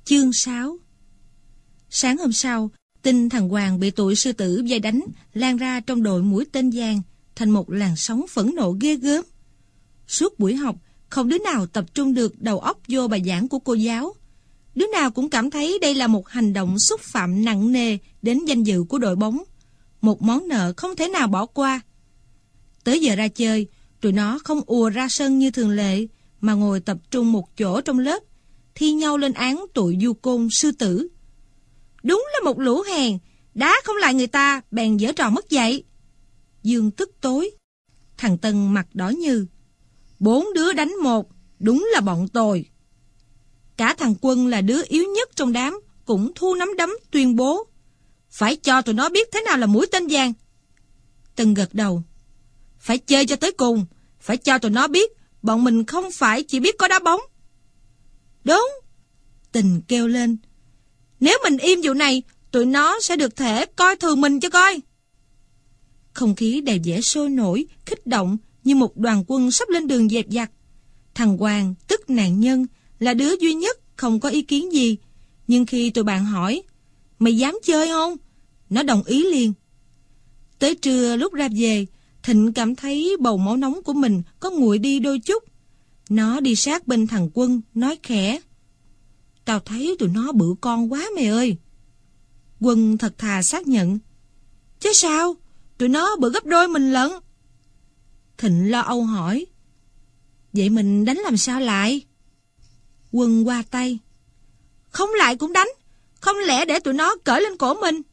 Chương 6. Sáng hôm sau, tin thằng Hoàng bị tụi sư tử vây đánh lan ra trong đội mũi tên vàng thành một làn sóng phẫn nộ ghê gớm. Suốt buổi học, không đứa nào tập trung được đầu óc vô bài giảng của cô giáo. Đứa nào cũng cảm thấy đây là một hành động xúc phạm nặng nề đến danh dự của đội bóng, một món nợ không thể nào bỏ qua. Tới giờ ra chơi, tụi nó không ùa ra sân như thường lệ, mà ngồi tập trung một chỗ trong lớp, thi nhau lên án tụi du côn sư tử. Đúng là một lũ hèn, đá không lại người ta, bèn giở trò mất dạy. Dương tức tối. Thằng Tân mặt đỏ như. 4 đứa đánh 1, đúng là bọn tồi. Cả thằng Quân là đứa yếu nhất trong đám, cũng thu nắm đấm tuyên bố. Phải cho tụi nó biết thế nào là mũi tên vàng. Tân gật đầu. Phải chơi cho tới cùng, phải cho tụi nó biết bọn mình không phải chỉ biết có đá bóng. Đúng, Tình kêu lên. Nếu mình im vụ này, tụi nó sẽ được thể coi thường mình cho coi. Không khí đầy vẻ sôi nổi, kích động như một đoàn quân sắp lên đường dẹp giặc. Thằng Hoàng, tức nạn nhân, là đứa duy nhất không có ý kiến gì. Nhưng khi tụi bạn hỏi, mày dám chơi không? Nó đồng ý liền. Tới trưa lúc ra về, Thịnh cảm thấy bầu máu nóng của mình có nguội đi đôi chút. Nó đi sát bên thằng Quân, nói khẽ. Tao thấy tụi nó bự con quá mày ơi. Quân thật thà xác nhận. Chứ sao? Tụi nó bự gấp đôi mình lận. Thịnh lo âu hỏi. Vậy mình đánh làm sao lại? Quân qua tay. Không lại cũng đánh. Không lẽ để tụi nó cởi lên cổ mình?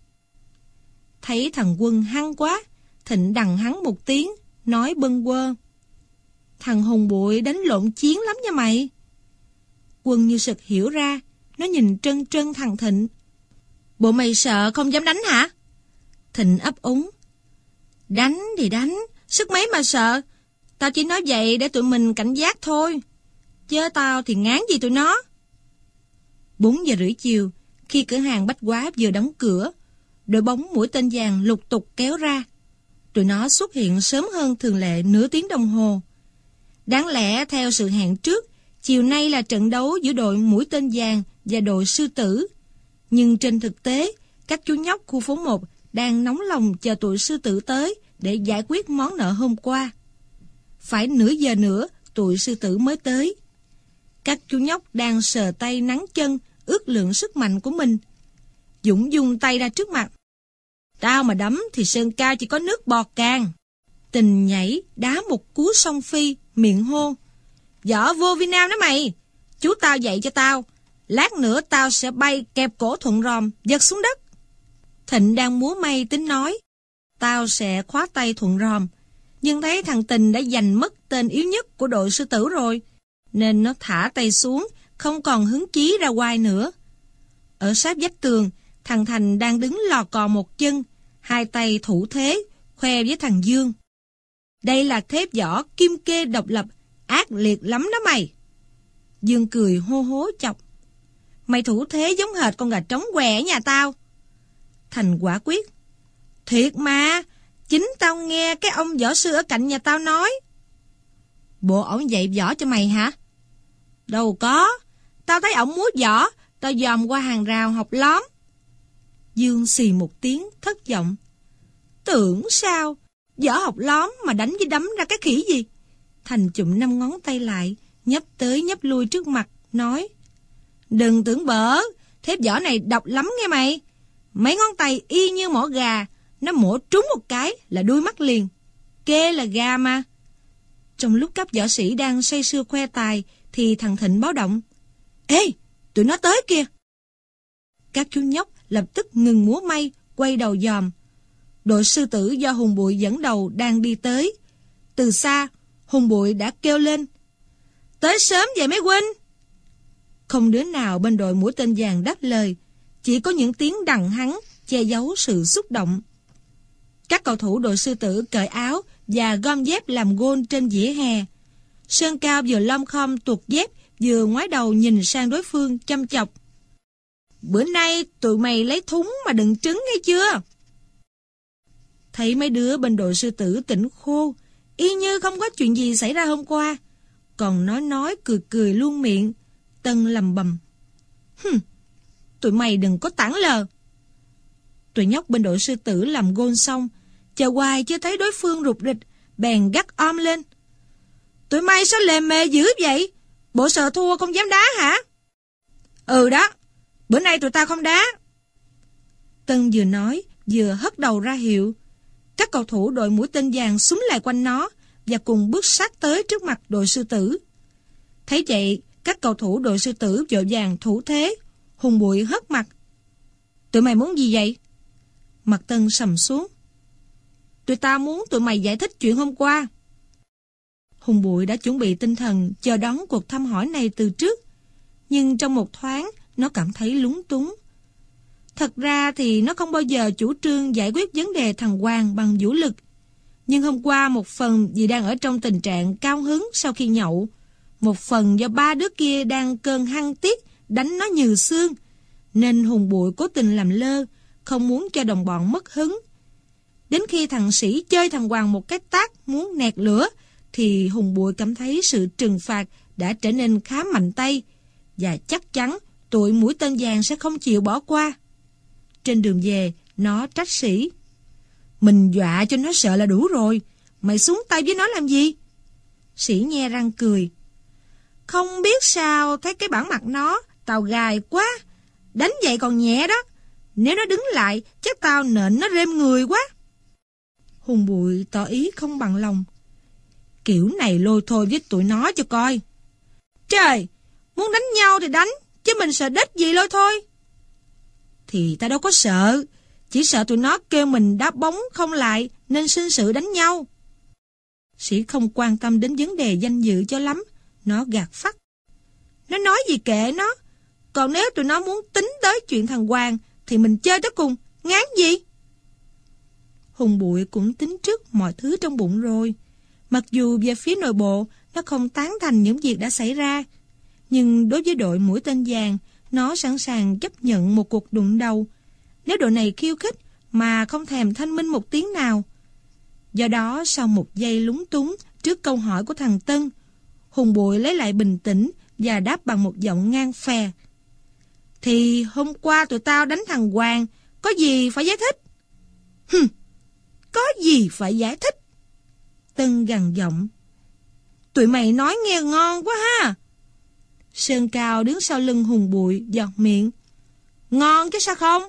Thấy thằng Quân hăng quá, Thịnh đằng hắn một tiếng, nói bâng quơ. Thằng Hùng Bụi đánh lộn chiến lắm nha mày. Quân như sực hiểu ra, nó nhìn trân trân thằng Thịnh. Bộ mày sợ không dám đánh hả? Thịnh ấp úng. Đánh thì đánh, sức mấy mà sợ. Tao chỉ nói vậy để tụi mình cảnh giác thôi. Chứ tao thì ngán gì tụi nó. 4 giờ rưỡi chiều, khi cửa hàng bách hóa vừa đóng cửa, đội bóng mũi tên vàng lục tục kéo ra. Tụi nó xuất hiện sớm hơn thường lệ nửa tiếng đồng hồ. Đáng lẽ theo sự hẹn trước, chiều nay là trận đấu giữa đội mũi tên vàng và đội sư tử. Nhưng trên thực tế, các chú nhóc khu phố 1 đang nóng lòng chờ tụi sư tử tới để giải quyết món nợ hôm qua. Phải nửa giờ nữa, tụi sư tử mới tới. Các chú nhóc đang sờ tay nắng chân, ước lượng sức mạnh của mình. Dũng dung tay ra trước mặt. Tao mà đấm thì sơn cao chỉ có nước bọt càng. Tình nhảy, đá một cú song phi, miệng hô. Võ vô Việt Nam đó mày. Chú tao dạy cho tao. Lát nữa tao sẽ bay kẹp cổ Thuận Ròm, giật xuống đất. Thịnh đang múa may tính nói. Tao sẽ khóa tay Thuận Ròm. Nhưng thấy thằng Tình đã giành mất tên yếu nhất của đội sư tử rồi. Nên nó thả tay xuống, không còn hứng chí ra quai nữa. Ở sát vách tường, thằng Thành đang đứng lò cò một chân, hai tay thủ thế, khoe với thằng Dương. Đây là thép võ kim kê độc lập, ác liệt lắm đó mày. Dương cười hô hố chọc. Mày thủ thế giống hệt con gà trống què ở nhà tao. Thành quả quyết. Thiệt mà, chính tao nghe cái ông võ sư ở cạnh nhà tao nói. Bộ ổng dạy võ cho mày hả? Đâu có, tao thấy ổng múa võ, tao dòm qua hàng rào học lóm. Dương xì một tiếng thất vọng. Tưởng sao, võ học lóm mà đánh với đấm ra cái khỉ gì? Thành chụm 5 ngón tay lại, nhấp tới nhấp lui trước mặt, nói. Đừng tưởng bở, thép võ này độc lắm nghe mày. Mấy ngón tay y như mỏ gà, nó mổ trúng một cái là đuôi mắt liền. Kê là gà mà. Trong lúc các võ sĩ đang say sưa khoe tài, thì thằng Thịnh báo động. Ê, tụi nó tới kìa. Các chú nhóc lập tức ngừng múa may, quay đầu dòm. Đội sư tử do Hùng Bụi dẫn đầu đang đi tới. Từ xa, Hùng Bụi đã kêu lên. Tới sớm vậy mấy huynh. Không đứa nào bên đội mũi tên vàng đáp lời. Chỉ có những tiếng đằng hắng che giấu sự xúc động. Các cầu thủ đội sư tử cởi áo và gom dép làm gôn trên vỉa hè. Sơn Cao vừa lom khom tuột dép, vừa ngoái đầu nhìn sang đối phương chăm chọc. Bữa nay tụi mày lấy thúng mà đựng trứng nghe chưa? Thấy mấy đứa bên đội sư tử tỉnh khô, y như không có chuyện gì xảy ra hôm qua. Còn nói cười cười luôn miệng. Tân lầm bầm. tụi mày đừng có tản lờ. Tụi nhóc bên đội sư tử làm gôn xong, chờ hoài chưa thấy đối phương rụt rịch, bèn gắt om lên. Tụi mày sao lề mề dữ vậy? Bộ sợ thua không dám đá hả? Ừ đó, bữa nay tụi tao không đá. Tân vừa nói, vừa hất đầu ra hiệu. Các cầu thủ đội mũi tên vàng xúm lại quanh nó và cùng bước sát tới trước mặt đội sư tử. Thấy vậy, các cầu thủ đội sư tử vội vàng thủ thế. Hùng Bụi hất mặt. Tụi mày muốn gì vậy? Mặt Tân sầm xuống. Tụi tao muốn tụi mày giải thích chuyện hôm qua. Hùng Bụi đã chuẩn bị tinh thần chờ đón cuộc thăm hỏi này từ trước, nhưng trong một thoáng nó cảm thấy lúng túng. Thật ra thì nó không bao giờ chủ trương giải quyết vấn đề thằng Hoàng bằng vũ lực. Nhưng hôm qua một phần vì đang ở trong tình trạng cao hứng sau khi nhậu, một phần do ba đứa kia đang cơn hăng tiết đánh nó nhừ xương, nên Hùng Bụi cố tình làm lơ, không muốn cho đồng bọn mất hứng. Đến khi thằng Sĩ chơi thằng Hoàng một cái tát muốn nẹt lửa, thì Hùng Bụi cảm thấy sự trừng phạt đã trở nên khá mạnh tay, và chắc chắn tụi mũi tên vàng sẽ không chịu bỏ qua. Trên đường về, nó trách Sĩ. Mình dọa cho nó sợ là đủ rồi, mày xuống tay với nó làm gì? Sĩ nhe răng cười. Không biết sao thấy cái bản mặt nó, tao gài quá. Đánh vậy còn nhẹ đó, nếu nó đứng lại chắc tao nện nó rêm người quá. Hùng Bụi tỏ ý không bằng lòng. Kiểu này lôi thôi với tụi nó cho coi. Trời, muốn đánh nhau thì đánh, chứ mình sợ đếch gì lôi thôi. Thì ta đâu có sợ, chỉ sợ tụi nó kêu mình đá bóng không lại nên sinh sự đánh nhau. Sĩ không quan tâm đến vấn đề danh dự cho lắm, nó gạt phắt. Nó nói gì kệ nó, còn nếu tụi nó muốn tính tới chuyện thằng Hoàng thì mình chơi tới cùng, ngán gì? Hùng Bụi cũng tính trước mọi thứ trong bụng rồi. Mặc dù về phía nội bộ nó không tán thành những việc đã xảy ra, nhưng đối với đội mũi tên vàng, nó sẵn sàng chấp nhận một cuộc đụng đầu nếu đội này khiêu khích mà không thèm thanh minh một tiếng nào. Do đó, sau một giây lúng túng trước câu hỏi của thằng Tân, Hùng Bụi lấy lại bình tĩnh và đáp bằng một giọng ngang phè. Thì hôm qua tụi tao đánh thằng Hoàng, có gì phải giải thích? Có gì phải giải thích? Tân gằn giọng. Tụi mày nói nghe ngon quá ha. Sơn Cao đứng sau lưng Hùng Bụi giọt miệng. Ngon chứ sao không?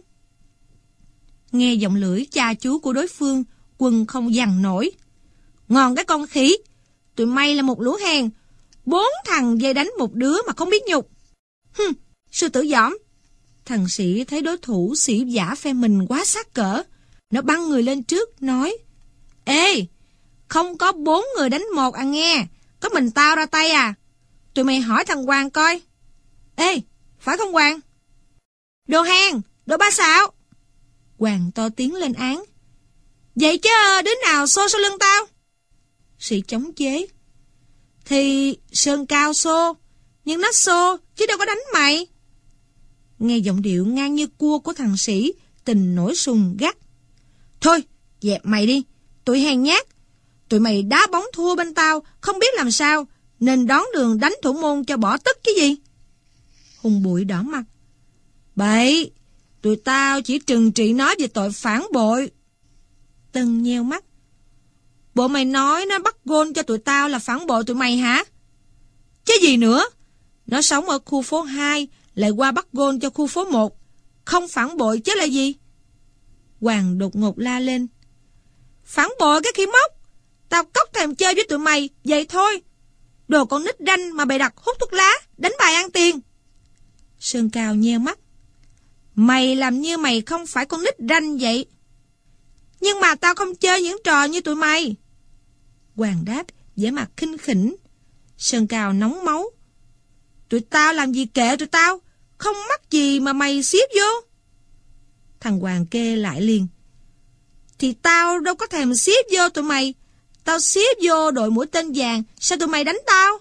Nghe giọng lưỡi cha chú của đối phương, Quân không dằn nổi. Ngon cái con khỉ. Tụi mày là một lũ hèn. 4 thằng về đánh một đứa mà không biết nhục. Sư tử giỏm. Thằng Sĩ thấy đối thủ sĩ giả phe mình quá sát cỡ, nó băng người lên trước nói. Ê, không có 4 người đánh một à nghe, có mình tao ra tay à? Tụi mày hỏi thằng Hoàng coi. Ê, phải không Hoàng? Đồ hèn, đồ ba xạo. Hoàng to tiếng lên án. Vậy chứ đứa nào xô sau lưng tao? Sĩ chống chế. Thì Sơn Cao xô, nhưng nó xô chứ đâu có đánh mày. Nghe giọng điệu ngang như cua của thằng Sĩ, Tình nổi sùng gắt. Thôi, dẹp mày đi, tụi hèn nhát. Tụi mày đá bóng thua bên tao, không biết làm sao, nên đón đường đánh thủ môn cho bỏ tức chứ gì. Hùng Bụi đỏ mặt. Bậy, tụi tao chỉ trừng trị nó về tội phản bội. Tân nheo mắt. Bộ mày nói nó bắt gôn cho tụi tao là phản bội tụi mày hả? Chứ gì nữa, nó sống ở khu phố 2, lại qua bắt gôn cho khu phố 1. Không phản bội chứ là gì? Hoàng đột ngột la lên. Phản bội cái khi móc. Tao cóc thèm chơi với tụi mày, vậy thôi. Đồ con nít ranh mà bày đặt hút thuốc lá, đánh bài ăn tiền. Sơn Cao nheo mắt. Mày làm như mày không phải con nít ranh vậy. Nhưng mà tao không chơi những trò như tụi mày. Hoàng đáp, vẻ mặt khinh khỉnh. Sơn Cao nóng máu. Tụi tao làm gì kệ tụi tao, không mắc gì mà mày xiếp vô. Thằng Hoàng kê lại liền. Thì tao đâu có thèm xiếp vô tụi mày. Tao xiếp vô đội mũi tên vàng, sao tụi mày đánh tao?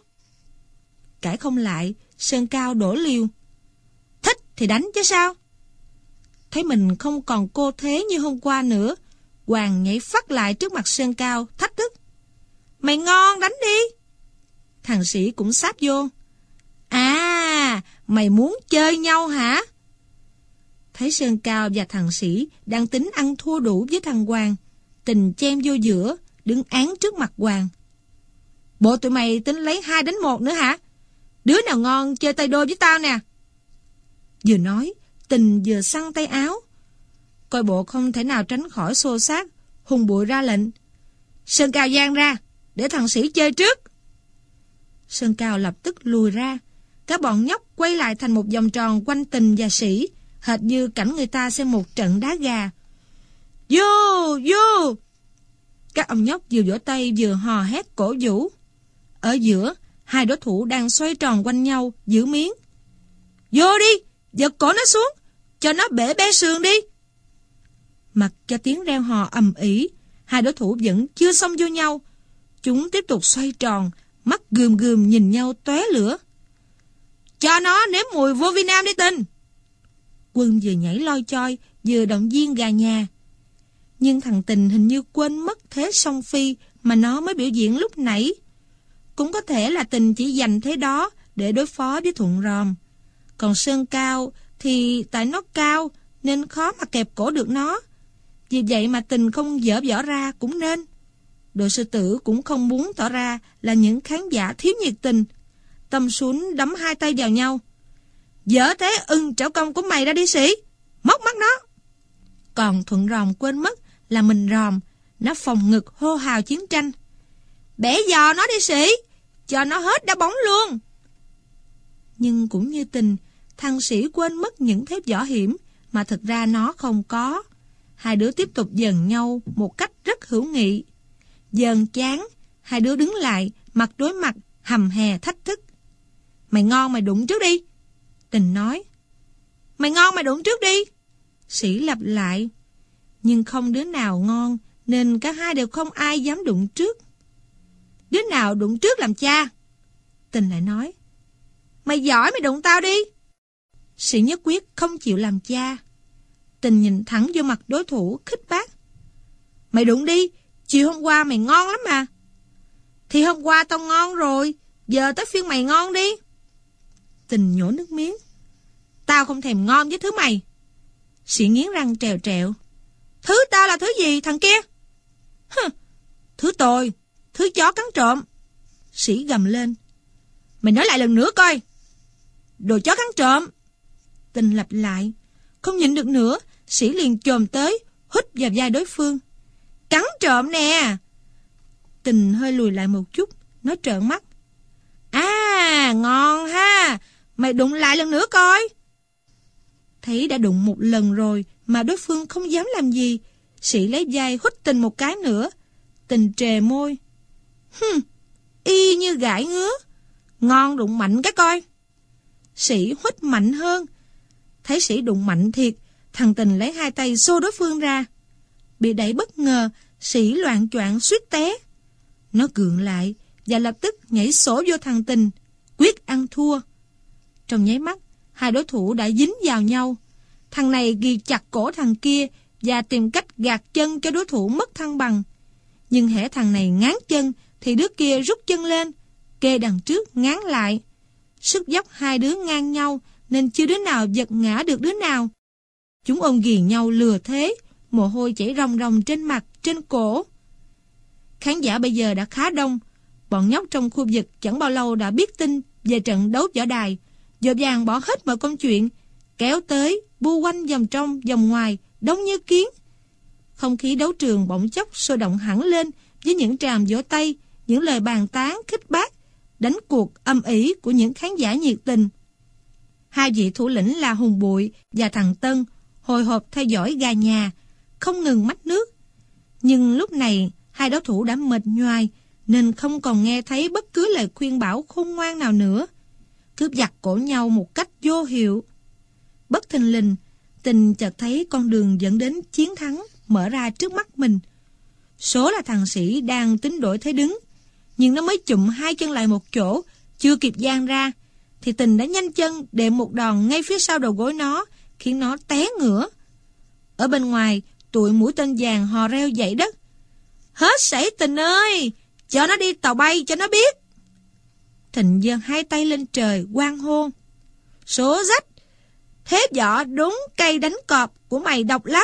Cãi không lại, Sơn Cao đổ liều. Thích thì đánh chứ sao? Thấy mình không còn cô thế như hôm qua nữa, Hoàng nhảy phắt lại trước mặt Sơn Cao, thách thức. Mày ngon, đánh đi. Thằng Sĩ cũng sáp vô. À, mày muốn chơi nhau hả? Thấy Sơn Cao và thằng Sĩ đang tính ăn thua đủ với thằng Hoàng, Tình chen vô giữa, đứng án trước mặt Hoàng. Bộ tụi mày tính lấy 2-1 nữa hả? Đứa nào ngon chơi tay đôi với tao nè. Vừa nói, Tình vừa xăng tay áo. Coi bộ không thể nào tránh khỏi xô xát, hùng bụi ra lệnh. Sơn Cao giang ra, để thằng Sĩ chơi trước. Sơn Cao lập tức lùi ra. Các bọn nhóc quay lại thành một vòng tròn quanh Tình và Sĩ, hệt như cảnh người ta xem một trận đá gà. Vô, vô! Các ông nhóc vừa vỗ tay vừa hò hét cổ vũ. Ở giữa, hai đối thủ đang xoay tròn quanh nhau, giữ miếng. Vô đi, giật cổ nó xuống, cho nó bể bé sườn đi. Mặc cho tiếng reo hò ầm ĩ, hai đối thủ vẫn chưa xông vô nhau. Chúng tiếp tục xoay tròn, mắt gườm gườm nhìn nhau tóe lửa. Cho nó nếm mùi vô vi nam đi Tình. Quân vừa nhảy loi choi, vừa động viên gà nhà. Nhưng thằng Tình hình như quên mất thế song phi mà nó mới biểu diễn lúc nãy. Cũng có thể là Tình chỉ dành thế đó để đối phó với Thuận Ròm. Còn Sơn Cao thì tại nó cao nên khó mà kẹp cổ được nó. Vì vậy mà Tình không dở võ ra cũng nên. Đội sư tử cũng không muốn tỏ ra là những khán giả thiếu nhiệt tình. Tâm sún đấm hai tay vào nhau. Dở thế trảo công của mày ra đi Sĩ, móc mắt nó. Còn Thuận Ròm quên mất là mình Ròm, nó phồng ngực hô hào chiến tranh. Bẻ giò nó đi Sĩ, cho nó hết đá bóng luôn. Nhưng cũng như Tình, thằng Sĩ quên mất những thế võ hiểm mà thực ra nó không có. Hai đứa tiếp tục giằng nhau một cách rất hữu nghị. Dần chán, hai đứa đứng lại, mặt đối mặt, hầm hè thách thức. Mày ngon mày đụng trước đi. Tình nói. Mày ngon mày đụng trước đi. Sĩ lặp lại. Nhưng không đứa nào ngon, nên cả hai đều không ai dám đụng trước. Đứa nào đụng trước làm cha? Tình lại nói. Mày giỏi mày đụng tao đi. Sĩ nhất quyết không chịu làm cha. Tình nhìn thẳng vô mặt đối thủ khích bác. Mày đụng đi, chiều hôm qua mày ngon lắm mà. Thì hôm qua tao ngon rồi, giờ tới phiên mày ngon đi. Tình nhổ nước miếng. Tao không thèm ngon với thứ mày. Sĩ nghiến răng trèo trẹo. Thứ tao là thứ gì thằng kia? Thứ tôi, thứ chó cắn trộm. Sĩ gầm lên. Mày nói lại lần nữa coi. Đồ chó cắn trộm. Tình lặp lại. Không nhịn được nữa, Sĩ liền chồm tới, hít vào vai đối phương. Cắn trộm nè. Tình hơi lùi lại một chút, nó trợn mắt. À, ngon ha. Mày đụng lại lần nữa coi. Thấy đã đụng một lần rồi mà đối phương không dám làm gì, Sĩ lấy vai hít Tình một cái nữa. Tình trề môi. Y như gãi ngứa. Ngon đụng mạnh cái coi. Sĩ hít mạnh hơn. Thấy Sĩ đụng mạnh thiệt, thằng Tình lấy hai tay xô đối phương ra. Bị đẩy bất ngờ, Sĩ loạng choạng suýt té. Nó gượng lại và lập tức nhảy sổ vô thằng Tình, quyết ăn thua. Trong nháy mắt, hai đối thủ đã dính vào nhau. Thằng này ghi chặt cổ thằng kia và tìm cách gạt chân cho đối thủ mất thăng bằng. Nhưng hễ thằng này ngáng chân thì đứa kia rút chân lên, kê đằng trước ngáng lại. Sức dốc hai đứa ngang nhau nên chưa đứa nào giật ngã được đứa nào. Chúng ôm ghì nhau lừa thế, mồ hôi chảy ròng ròng trên mặt, trên cổ. Khán giả bây giờ đã khá đông. Bọn nhóc trong khu vực chẳng bao lâu đã biết tin về trận đấu võ đài, vội vàng bỏ hết mọi công chuyện, kéo tới, bu quanh vòng trong, vòng ngoài, đông như kiến. Không khí đấu trường bỗng chốc sôi động hẳn lên với những tràng vỗ tay, những lời bàn tán khích bác, đánh cuộc âm ỉ của những khán giả nhiệt tình. Hai vị thủ lĩnh là Hùng Bụi và thằng Tân hồi hộp theo dõi gà nhà, không ngừng mách nước. Nhưng lúc này hai đối thủ đã mệt nhoài nên không còn nghe thấy bất cứ lời khuyên bảo khôn ngoan nào nữa, cướp giật cổ nhau một cách vô hiệu. Bất thình lình, Tình chợt thấy con đường dẫn đến chiến thắng mở ra trước mắt mình. Số là thằng Sĩ đang tính đổi thế đứng, nhưng nó mới chụm hai chân lại một chỗ, chưa kịp giang ra, thì Tình đã nhanh chân đệm một đòn ngay phía sau đầu gối nó, khiến nó té ngửa. Ở bên ngoài, tụi mũi tên vàng hò reo dậy đất. Hết sảy Tình ơi, cho nó đi tàu bay cho nó biết. Thịnh giơ hai tay lên trời hoan hô. Số rách, thế võ đốn cây đánh cọp của mày độc lắm.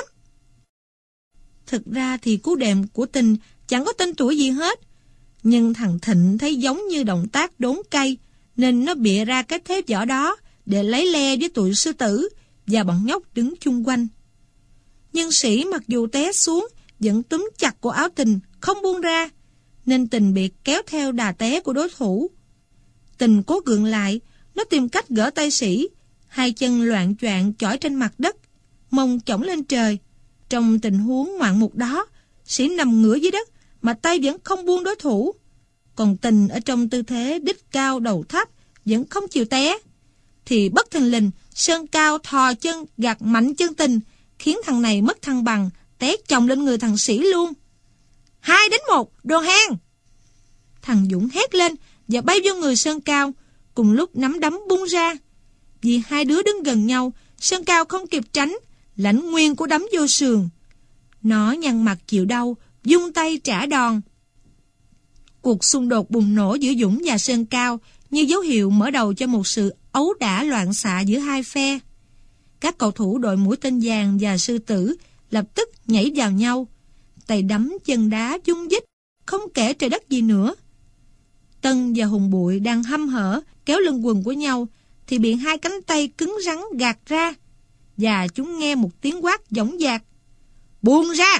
Thực ra thì cú đệm của Tình chẳng có tên tuổi gì hết. Nhưng thằng Thịnh thấy giống như động tác đốn cây, nên nó bịa ra cái thế võ đó để lấy le với tụi sư tử và bọn nhóc đứng chung quanh. Nhưng Sĩ mặc dù té xuống, vẫn túm chặt cổ áo Tình, không buông ra, nên Tình bị kéo theo đà té của đối thủ. Tình cố gượng lại, nó tìm cách gỡ tay Sĩ, hai chân loạng choạng chỏi trên mặt đất, mông chổng lên trời. Trong tình huống ngoạn mục đó, Sĩ nằm ngửa dưới đất mà tay vẫn không buông đối thủ. Còn Tình ở trong tư thế đít cao đầu thấp, vẫn không chịu té. Thì bất thình lình, Sơn Cao thò chân gạt mạnh chân Tình, khiến thằng này mất thăng bằng, té chồng lên người thằng Sĩ luôn. 2-1, đồ hèn! Thằng Dũng hét lên và bay vô người Sơn Cao, cùng lúc nắm đấm bung ra. Vì hai đứa đứng gần nhau, Sơn Cao không kịp tránh, lãnh nguyên của đấm vô sườn. Nó nhăn mặt chịu đau, vung tay trả đòn. Cuộc xung đột bùng nổ giữa Dũng và Sơn Cao như dấu hiệu mở đầu cho một sự ấu đả loạn xạ giữa hai phe. Các cầu thủ đội mũi tên vàng và sư tử lập tức nhảy vào nhau, tay đấm chân đá dung dích, không kể trời đất gì nữa. Tân và Hùng Bụi đang hăm hở kéo lưng quần của nhau thì bị hai cánh tay cứng rắn gạt ra, và chúng nghe một tiếng quát dõng dạc: "Buông ra!"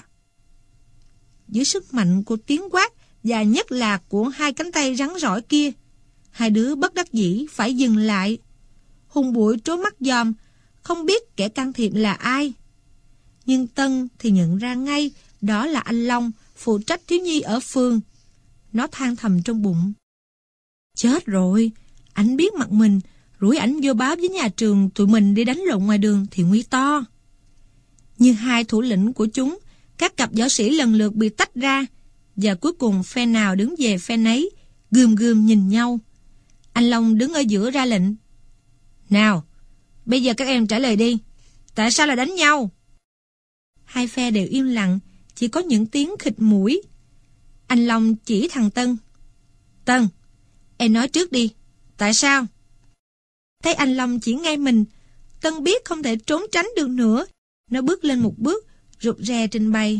Dưới sức mạnh của tiếng quát và nhất là của hai cánh tay rắn rỏi kia, hai đứa bất đắc dĩ phải dừng lại. Hùng Bụi trố mắt dòm, không biết kẻ can thiệp là ai. Nhưng Tân thì nhận ra ngay đó là anh Long, phụ trách thiếu nhi ở phường. Nó than thầm trong bụng: "Chết rồi, ảnh biết mặt mình, rủi ảnh vô báo với nhà trường tụi mình đi đánh lộn ngoài đường thì nguy to." Như hai thủ lĩnh của chúng, các cặp võ sĩ lần lượt bị tách ra, và cuối cùng phe nào đứng về phe nấy, gườm gườm nhìn nhau. Anh Long đứng ở giữa ra lệnh: "Nào, bây giờ các em trả lời đi, tại sao lại đánh nhau?" Hai phe đều im lặng, chỉ có những tiếng khịt mũi. Anh Long chỉ thằng Tân: "Tân, em nói trước đi, tại sao?" Thấy anh Long chỉ ngay mình, Tân biết không thể trốn tránh được nữa. Nó bước lên một bước, rụt rè trình bày: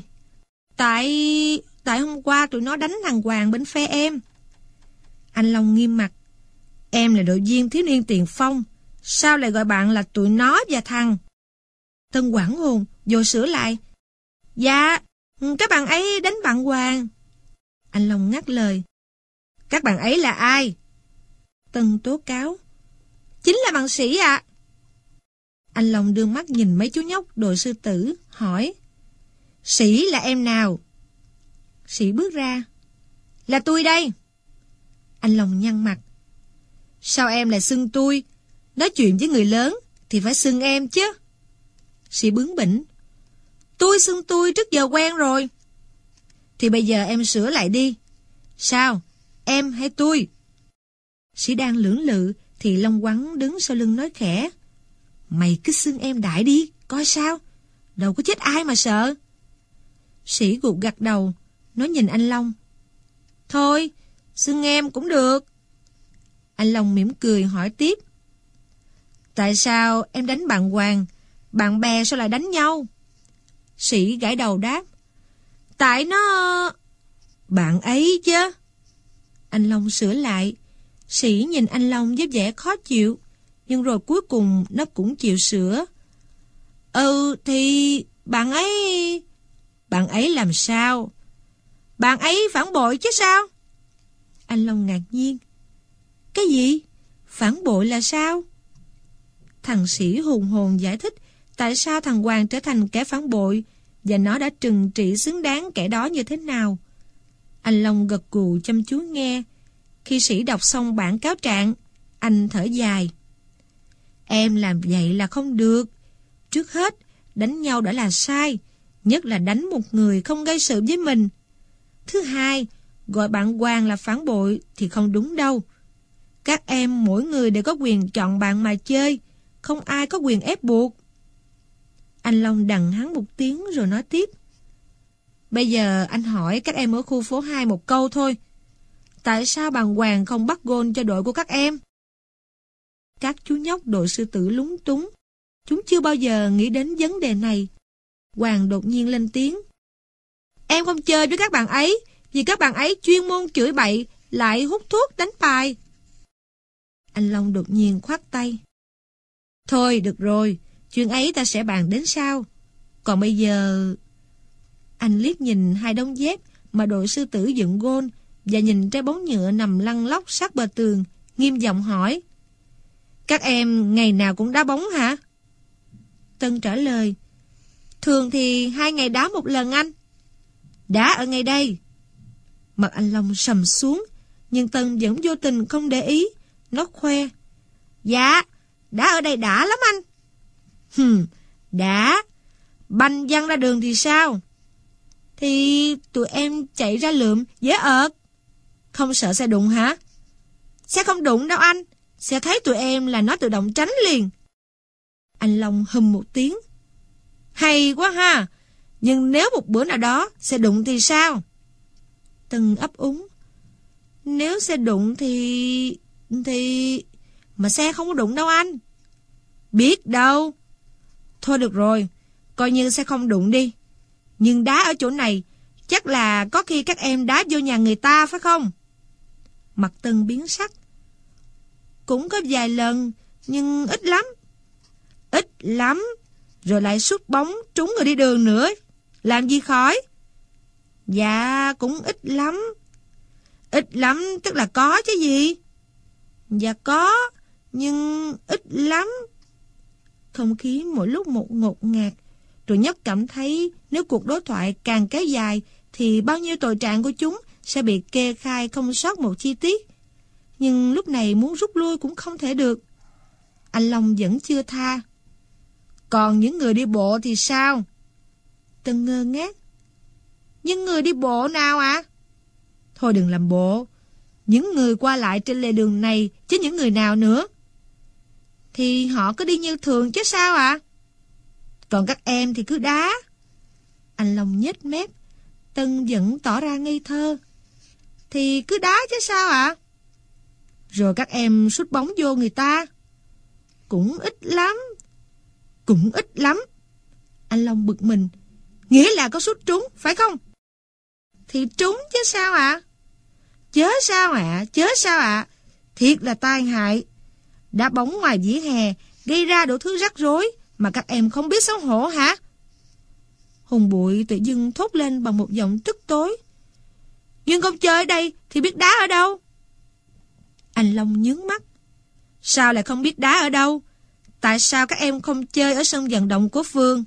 Tại hôm qua tụi nó đánh thằng Hoàng bên phe em." Anh Long nghiêm mặt: "Em là đội viên thiếu niên tiền phong, sao lại gọi bạn là tụi nó và thằng?" Tân hoảng hồn, vội sửa lại: "Dạ, các bạn ấy đánh bạn Hoàng." Anh Long ngắt lời: "Các bạn ấy là ai?" Tân tố cáo: "Chính là bạn Sĩ ạ." Anh Long đưa mắt nhìn mấy chú nhóc đội sư tử, hỏi: "Sĩ là em nào?" Sĩ bước ra: "Là tôi đây." Anh Long nhăn mặt: "Sao em lại xưng tôi? Nói chuyện với người lớn thì phải xưng em chứ." Sĩ bướng bỉnh: "Tôi xưng tôi trước giờ quen rồi." "Thì bây giờ em sửa lại đi. Sao, em hay tôi?" Sĩ đang lưỡng lự thì Long Quắn đứng sau lưng nói khẽ: "Mày cứ xưng em đại đi, coi sao. Đâu có chết ai mà sợ." Sĩ gục gặt đầu, nó nhìn anh Long: "Thôi, xưng em cũng được." Anh Long mỉm cười hỏi tiếp: "Tại sao em đánh bạn Hoàng? Bạn bè sao lại đánh nhau?" Sĩ gãi đầu đáp: "Tại nó..." "Bạn ấy chứ." Anh Long sửa lại. Sĩ nhìn anh Long với vẻ khó chịu, nhưng rồi cuối cùng nó cũng chịu sửa: Thì bạn ấy..." "Bạn ấy làm sao?" "Bạn ấy phản bội chứ sao?" Anh Long ngạc nhiên: "Cái gì? Phản bội là sao?" Thằng Sĩ hùng hồn giải thích tại sao thằng Hoàng trở thành kẻ phản bội và nó đã trừng trị xứng đáng kẻ đó như thế nào. Anh Long gật gù chăm chú nghe. Khi Sĩ đọc xong bản cáo trạng, anh thở dài: "Em làm vậy là không được. Trước hết, đánh nhau đã là sai, nhất là đánh một người không gây sự với mình. Thứ hai, gọi bạn Hoàng là phản bội thì không đúng đâu. Các em mỗi người đều có quyền chọn bạn mà chơi, không ai có quyền ép buộc." Anh Long đằng hắn một tiếng rồi nói tiếp: "Bây giờ anh hỏi các em ở khu phố 2 một câu thôi. Tại sao bạn Hoàng không bắt gôn cho đội của các em?" Các chú nhóc đội sư tử lúng túng. Chúng chưa bao bao giờ nghĩ đến vấn đề này. Hoàng đột nhiên lên tiếng. Em không chơi với các bạn ấy, vì các bạn ấy chuyên môn chửi bậy, lại hút thuốc đánh bài. Anh Long đột nhiên khoát tay. Thôi được rồi, chuyện ấy ta sẽ bàn đến sau. Còn bây giờ... Anh liếc nhìn hai đống dép mà đội sư tử dựng gôn và nhìn trái bóng nhựa nằm lăn lóc sát bờ tường, nghiêm giọng hỏi. Các em ngày nào cũng đá bóng hả? Tân trả lời. Thường thì 2 ngày đá một lần anh. Đá ở ngay đây. Mặt anh Long sầm xuống, nhưng Tân vẫn vô tình không để ý. Nó khoe. Dạ, đá ở đây đã lắm anh. Đã. Banh văng ra đường thì sao? Thì tụi em chạy ra lượm, dễ ợt. Không sợ xe đụng hả? Xe không đụng đâu anh. Xe thấy tụi em là nó tự động tránh liền. Anh Long hừm một tiếng. Hay quá ha. Nhưng nếu một bữa nào đó xe đụng thì sao? Tân ấp úng. Nếu xe đụng thì... Mà xe không có đụng đâu anh. Biết đâu. Thôi được rồi, coi như xe không đụng đi. Nhưng đá ở chỗ này, chắc là có khi các em đá vô nhà người ta phải không? Mặt Tân biến sắc. Cũng có vài lần, nhưng ít lắm. Ít lắm. Rồi lại sút bóng trúng người đi đường nữa. Làm gì khỏi? Dạ, cũng ít lắm. Ít lắm tức là có chứ gì? Dạ có, nhưng ít lắm. Không khí mỗi lúc một ngột ngạt. Rồi Nhất cảm thấy nếu cuộc đối thoại càng kéo dài thì bao nhiêu tội trạng của chúng sẽ bị kê khai không sót một chi tiết. Nhưng lúc này muốn rút lui cũng không thể được. Anh Long vẫn chưa tha. Còn những người đi bộ thì sao? Tân ngơ ngác. Những người đi bộ nào ạ? Thôi đừng làm bộ. Những người qua lại trên lề đường này chứ những người nào nữa? Thì họ cứ đi như thường chứ sao ạ? Còn các em thì cứ đá. Anh Long nhếch mép. Tân vẫn tỏ ra ngây thơ. Thì cứ đá chứ sao ạ? Rồi các em sút bóng vô người ta. Cũng ít lắm. Cũng ít lắm. Anh Long bực mình. Nghĩa là có sút trúng, phải không? Thì trúng chứ sao ạ? Chớ sao ạ? Chớ sao ạ? Thiệt là tai hại. Đá bóng ngoài vỉa hè gây ra đủ thứ rắc rối mà các em không biết xấu hổ hả? Hùng Bụi tự dưng thốt lên bằng một giọng tức tối. Nhưng không chơi ở đây thì biết đá ở đâu? Anh Long nhướng mắt. Sao lại không biết đá ở đâu? Tại sao các em không chơi ở sân vận động của phường?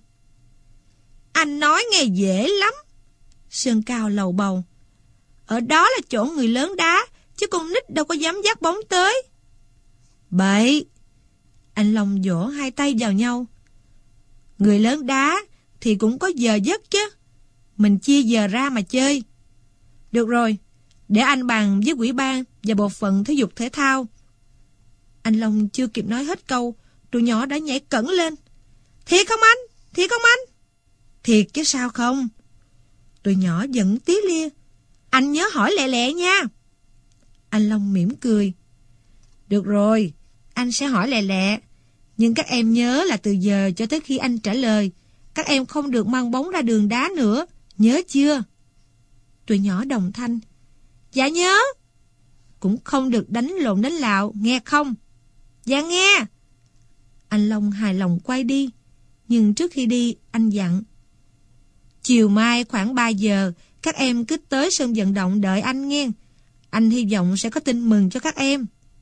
Anh nói nghe dễ lắm. Sơn Cao lầu bầu. Ở đó là chỗ người lớn đá, chứ con nít đâu có dám dắt bóng tới. Bậy! Anh Long vỗ hai tay vào nhau. Người lớn đá thì cũng có giờ giấc chứ. Mình chia giờ ra mà chơi. Được rồi, để anh bàn với ủy ban và bộ phận thể dục thể thao. Anh Long chưa kịp nói hết câu, tụi nhỏ đã nhảy cẫng lên. Thiệt không anh? Thiệt không anh? Thiệt chứ sao không? Tụi nhỏ vẫn tí lia. Anh nhớ hỏi lẹ lẹ nha. Anh Long mỉm cười. Được rồi, anh sẽ hỏi lẹ lẹ. Nhưng các em nhớ là từ giờ cho tới khi anh trả lời, các em không được mang bóng ra đường đá nữa. Nhớ chưa? Tụi nhỏ đồng thanh. Dạ nhớ. Cũng không được đánh lộn đánh lạo, nghe không? Dạ nghe. Anh Long hài lòng quay đi. Nhưng trước khi đi, anh dặn. Chiều mai khoảng 3 giờ, các em cứ tới sân vận động đợi anh nghe. Anh hy vọng sẽ có tin mừng cho các em.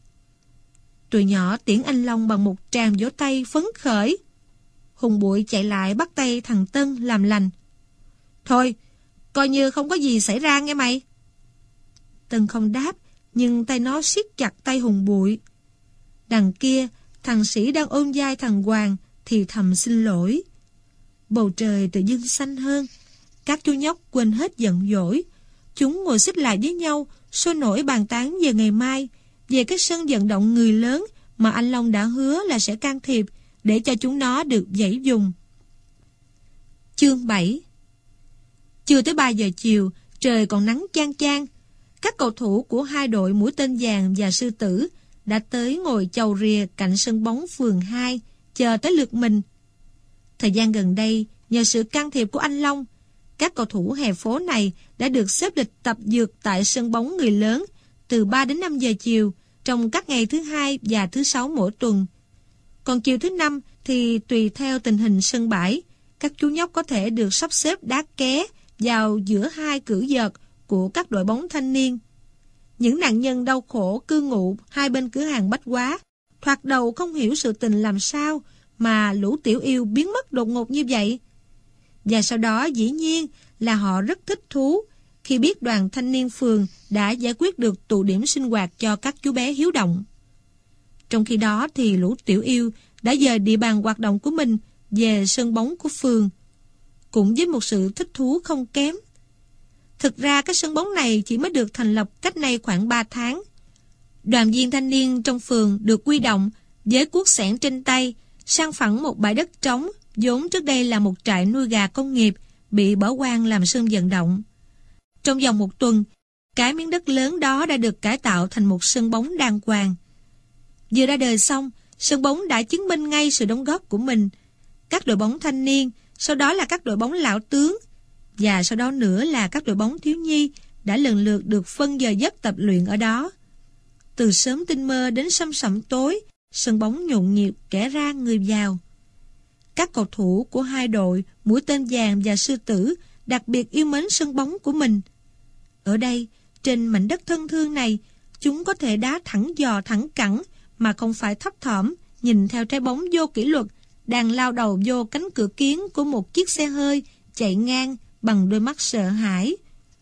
Tụi nhỏ tiễn anh Long bằng một tràng vỗ tay phấn khởi. Hùng Bụi chạy lại bắt tay thằng Tân làm lành. Thôi, coi như không có gì xảy ra nghe mày. Tân không đáp, nhưng tay nó siết chặt tay Hùng Bụi. Đằng kia, thằng Sĩ đang ôm vai thằng Hoàng thì thầm xin lỗi. Bầu trời tự dưng xanh hơn. Các chú nhóc quên hết giận dỗi. Chúng ngồi xích lại với nhau, sôi nổi bàn tán về ngày mai, về cái sân vận động người lớn mà anh Long đã hứa là sẽ can thiệp để cho chúng nó được dãy dùng. Chương 7. Chưa tới 3 giờ chiều, trời còn nắng chang chang. Các cầu thủ của hai đội Mũi Tên Vàng và Sư Tử đã tới ngồi chầu rìa cạnh sân bóng phường 2, chờ tới lượt mình. Thời gian gần đây, nhờ sự can thiệp của anh Long, các cầu thủ hè phố này đã được xếp lịch tập dượt tại sân bóng người lớn từ 3 đến 5 giờ chiều trong các ngày thứ Hai và thứ Sáu mỗi tuần. Còn chiều thứ Năm thì tùy theo tình hình sân bãi, các chú nhóc có thể được sắp xếp đá ké vào giữa hai cử vợt của các đội bóng thanh niên. Những nạn nhân đau khổ cư ngụ hai bên cửa hàng bách hóa, thoạt đầu không hiểu sự tình làm sao mà lũ tiểu yêu biến mất đột ngột như vậy. Và sau đó dĩ nhiên là họ rất thích thú khi biết đoàn thanh niên phường đã giải quyết được tụ điểm sinh hoạt cho các chú bé hiếu động. Trong khi đó thì lũ tiểu yêu đã dời địa bàn hoạt động của mình về sân bóng của phường, cũng với một sự thích thú không kém. Thực ra cái sân bóng này chỉ mới được thành lập cách đây khoảng 3 tháng. Đoàn viên thanh niên trong phường được quy động với cuốc xẻng trên tay sang phẳng một bãi đất trống vốn trước đây là một trại nuôi gà công nghiệp bị bỏ hoang làm sân vận động. Trong vòng một tuần, cái miếng đất lớn đó đã được cải tạo thành một sân bóng đàng hoàng. Vừa ra đời xong, sân bóng đã chứng minh ngay sự đóng góp của mình. Các đội bóng thanh niên, sau đó là các đội bóng lão tướng, và sau đó nữa là các đội bóng thiếu nhi đã lần lượt được phân giờ giấc tập luyện ở đó. Từ sớm tinh mơ đến săm sẩm tối, sân bóng nhộn nhịp kẻ ra người vào. Các cầu thủ của hai đội Mũi Tên Vàng và Sư Tử đặc biệt yêu mến sân bóng của mình. Ở đây, trên mảnh đất thân thương này, chúng có thể đá thẳng giò thẳng cẳng mà không phải thấp thỏm nhìn theo trái bóng vô kỷ luật đang lao đầu vô cánh cửa kiến của một chiếc xe hơi chạy ngang bằng đôi mắt sợ hãi.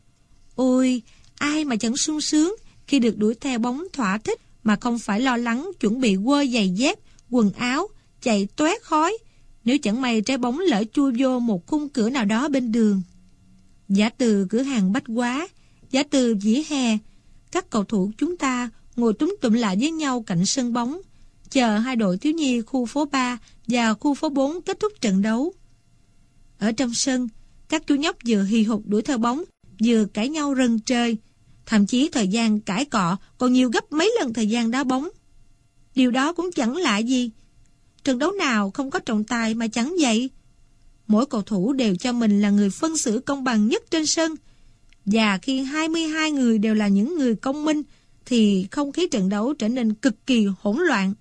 Ôi, ai mà chẳng sung sướng khi được đuổi theo bóng thỏa thích mà không phải lo lắng chuẩn bị quơ giày dép, quần áo, chạy toét khói nếu chẳng may trái bóng lỡ chui vô một khung cửa nào đó bên đường. Giả từ cửa hàng bách hóa, giả từ vỉa hè, các cầu thủ chúng ta ngồi túm tụm lại với nhau cạnh sân bóng, chờ hai đội thiếu nhi khu phố 3 và khu phố 4 kết thúc trận đấu. Ở trong sân, các chú nhóc vừa hì hục đuổi theo bóng, vừa cãi nhau rần trời, thậm chí thời gian cãi cọ còn nhiều gấp mấy lần thời gian đá bóng. Điều đó cũng chẳng lạ gì. Trận đấu nào không có trọng tài mà chẳng vậy. Mỗi cầu thủ đều cho mình là người phân xử công bằng nhất trên sân. Và khi 22 người đều là những người công minh, thì không khí trận đấu trở nên cực kỳ hỗn loạn.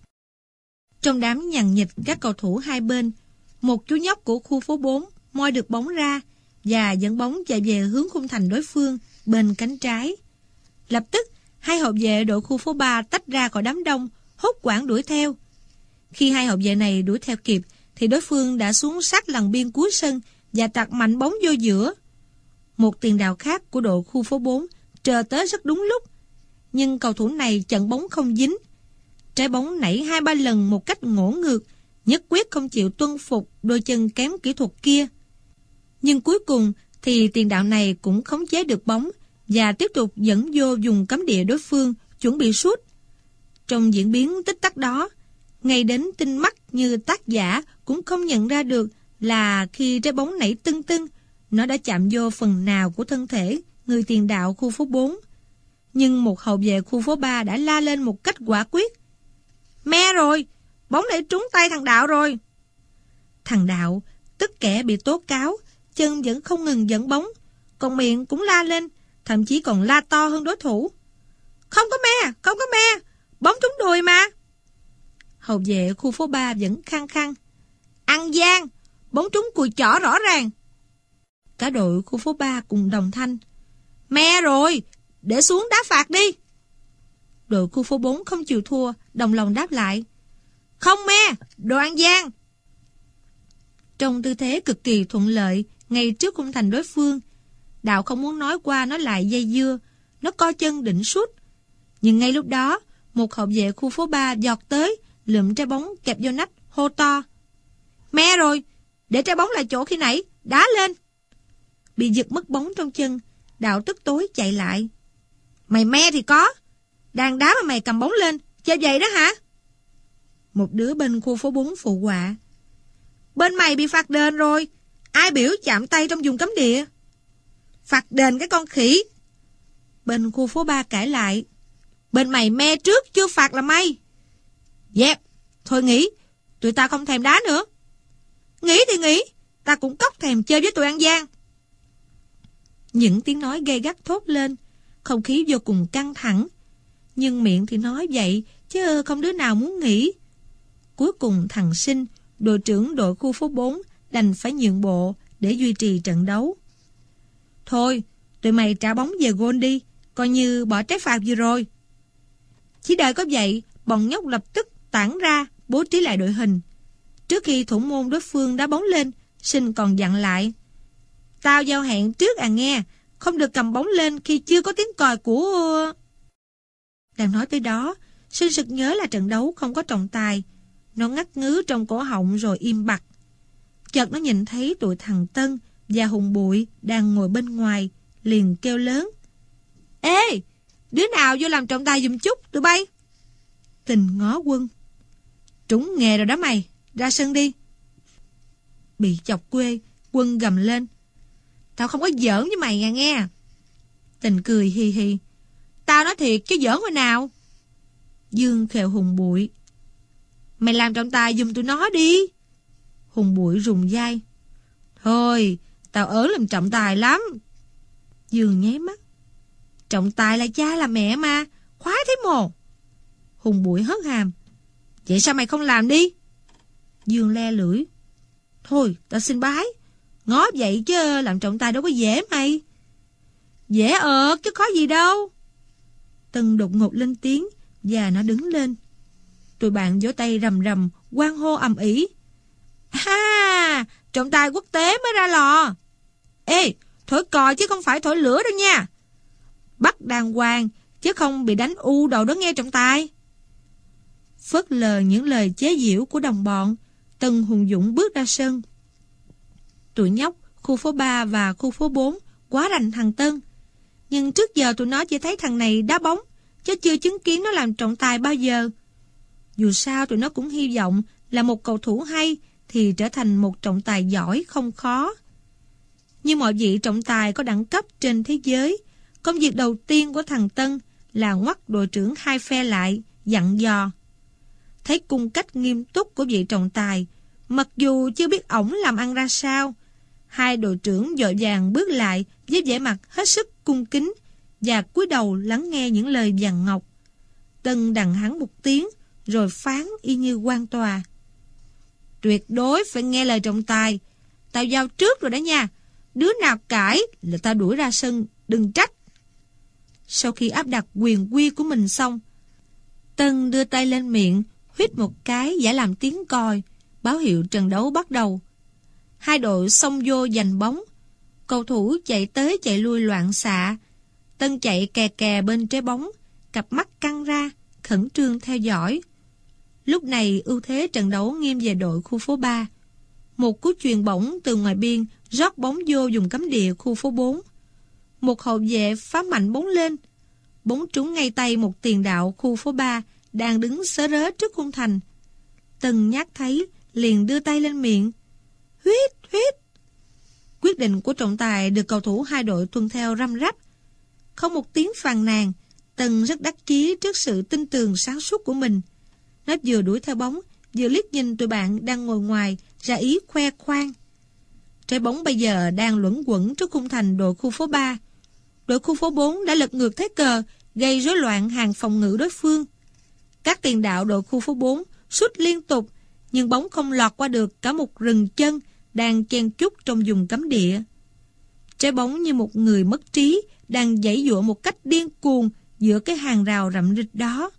Trong đám nhằng nhịt các cầu thủ hai bên, một chú nhóc của khu phố 4 moi được bóng ra và dẫn bóng chạy về hướng khung thành đối phương bên cánh trái. Lập tức, hai hậu vệ đội khu phố 3 tách ra khỏi đám đông, hốt hoảng đuổi theo. Khi hai hậu vệ này đuổi theo kịp, thì đối phương đã xuống sát lằn biên cuối sân và tạt mạnh bóng vô giữa. Một tiền đạo khác của đội khu phố 4 chờ tới rất đúng lúc, nhưng cầu thủ này chặn bóng không dính. Trái bóng nảy 2-3 lần một cách ngổ ngược, nhất quyết không chịu tuân phục đôi chân kém kỹ thuật kia. Nhưng cuối cùng thì tiền đạo này cũng khống chế được bóng và tiếp tục dẫn vô vùng cấm địa đối phương, chuẩn bị sút. Trong diễn biến tích tắc đó, ngay đến tinh mắt như tác giả cũng không nhận ra được là khi trái bóng nảy tưng tưng, nó đã chạm vô phần nào của thân thể người tiền đạo khu phố 4. Nhưng một hậu vệ khu phố 3 đã la lên một cách quả quyết. Me rồi! Bóng để trúng tay thằng Đạo rồi! Thằng Đạo, tức kẻ bị tố cáo, chân vẫn không ngừng dẫn bóng, còn miệng cũng la lên, thậm chí còn la to hơn đối thủ. Không có me! Không có me! Bóng trúng đùi mà! Hậu vệ khu phố 3 vẫn khăng khăng. Ăn gian! Bóng trúng cùi chỏ rõ ràng! Cả đội khu phố 3 cùng đồng thanh. Me rồi! Để xuống đá phạt đi! Đội khu phố 4 không chịu thua, đồng lòng đáp lại. Không me! Đồ ăn gian! Trong tư thế cực kỳ thuận lợi, ngay trước khung thành đối phương, Đạo không muốn nói qua nói lại dây dưa, nó co chân định sút. Nhưng ngay lúc đó, một hậu vệ khu phố 3 giọt tới, lượm trái bóng kẹp vô nách, hô to. Me rồi! Để trái bóng lại chỗ khi nãy, đá lên! Bị giật mất bóng trong chân, Đạo tức tối chạy lại. Mày me thì có! Đang đá mà mày cầm bóng lên, chơi vậy đó hả? Một đứa bên khu phố 4 phụ họa. Bên mày bị phạt đền rồi, ai biểu chạm tay trong vùng cấm địa? Phạt đền cái con khỉ! Bên khu phố 3 cãi lại. Bên mày me trước chưa phạt là may. Dẹp, thôi nghỉ, tụi tao không thèm đá nữa. Nghĩ thì nghĩ, ta cũng cóc thèm chơi với tụi An Giang. Những tiếng nói gay gắt thốt lên, không khí vô cùng căng thẳng. Nhưng miệng thì nói vậy, chứ không đứa nào muốn nghỉ. Cuối cùng thằng Sinh, đội trưởng đội khu phố 4, đành phải nhượng bộ để duy trì trận đấu. Thôi, tụi mày trả bóng về gôn đi, coi như bỏ trái phạt vừa rồi. Chỉ đợi có vậy, bọn nhóc lập tức tản ra, bố trí lại đội hình. Trước khi thủ môn đối phương đá bóng lên, Sinh còn dặn lại. Tao giao hẹn trước à nghe, không được cầm bóng lên khi chưa có tiếng còi của... Đang nói tới đó, Sinh sực nhớ là trận đấu không có trọng tài. Nó ngắt ngứ trong cổ họng rồi im bặt. Chợt nó nhìn thấy tụi thằng Tân và Hùng Bụi đang ngồi bên ngoài, liền kêu lớn. Ê, đứa nào vô làm trọng tài giùm chút, tụi bay. Tình ngó Quân. Trúng nghề rồi đó mày, ra sân đi. Bị chọc quê, Quân gầm lên. Tao không có giỡn với mày à nghe. Tình cười hì hì. Tao nói thiệt chứ giỡn hồi nào. Dương khều Hùng Bụi. Mày làm trọng tài giùm tụi nó đi. Hùng Bụi rùng vai. Thôi, tao ớn làm trọng tài lắm. Dương nháy mắt. Trọng tài là cha là mẹ mà, khoái thế mồ. Hùng Bụi hất hàm. Vậy sao mày không làm đi? Dương le lưỡi. Thôi, tao xin bái. Ngó vậy chứ làm trọng tài đâu có dễ mày. Dễ chứ có gì đâu. Tân đột ngột lên tiếng và nó đứng lên. Tụi bạn vỗ tay rầm rầm, hoan hô ầm ĩ. Ha, trọng tài quốc tế mới ra lò. Ê, thổi còi chứ không phải thổi lửa đâu nha. Bắt đàng hoàng chứ không bị đánh u đầu đó nghe trọng tài. Phớt lờ những lời chế giễu của đồng bọn, Tân hùng dũng bước ra sân. Tụi nhóc khu phố 3 và khu phố 4 quá rành thằng Tân. Nhưng trước giờ tụi nó chỉ thấy thằng này đá bóng, chứ chưa chứng kiến nó làm trọng tài bao giờ. Dù sao tụi nó cũng hy vọng là một cầu thủ hay thì trở thành một trọng tài giỏi không khó. Như mọi vị trọng tài có đẳng cấp trên thế giới, công việc đầu tiên của thằng Tân là ngoắt đội trưởng hai phe lại, dặn dò. Thấy cung cách nghiêm túc của vị trọng tài, mặc dù chưa biết ổng làm ăn ra sao, hai đội trưởng vội vàng bước lại với vẻ mặt hết sức cung kính và cúi đầu lắng nghe những lời dặn ngọc. Tân đằng hắn một tiếng rồi phán y như quan tòa. Tuyệt đối phải nghe lời trọng tài. Tao giao trước rồi đó nha. Đứa nào cãi là tao đuổi ra sân, đừng trách. Sau khi áp đặt quyền quy của mình xong, Tân đưa tay lên miệng, huýt một cái giả làm tiếng còi, báo hiệu trận đấu bắt đầu. Hai đội xông vô giành bóng. Cầu thủ chạy tới chạy lui loạn xạ. Tân chạy kè kè bên trái bóng, cặp mắt căng ra, khẩn trương theo dõi. Lúc này ưu thế trận đấu nghiêng về đội khu phố 3. Một cú chuyền bổng từ ngoài biên rót bóng vô vùng cấm địa khu phố 4. Một hậu vệ phá mạnh bóng lên. Bóng trúng ngay tay một tiền đạo khu phố 3 đang đứng sớ rớ trước khung thành. Tân nhát thấy, liền đưa tay lên miệng. Huýt, huýt. Quyết định của trọng tài được cầu thủ hai đội tuân theo răm rắp. Không một tiếng phàn nàn, Tân rất đắc chí trước sự tin tường sáng suốt của mình. Nó vừa đuổi theo bóng, vừa liếc nhìn tụi bạn đang ngồi ngoài, ra ý khoe khoang. Trái bóng bây giờ đang luẩn quẩn trước khung thành đội khu phố 3. Đội khu phố 4 đã lật ngược thế cờ, gây rối loạn hàng phòng ngự đối phương. Các tiền đạo đội khu phố 4 sút liên tục, nhưng bóng không lọt qua được cả một rừng chân đang chen chúc trong vùng cấm địa. Trái bóng như một người mất trí đang giãy giụa một cách điên cuồng giữa cái hàng rào rậm rịch đó.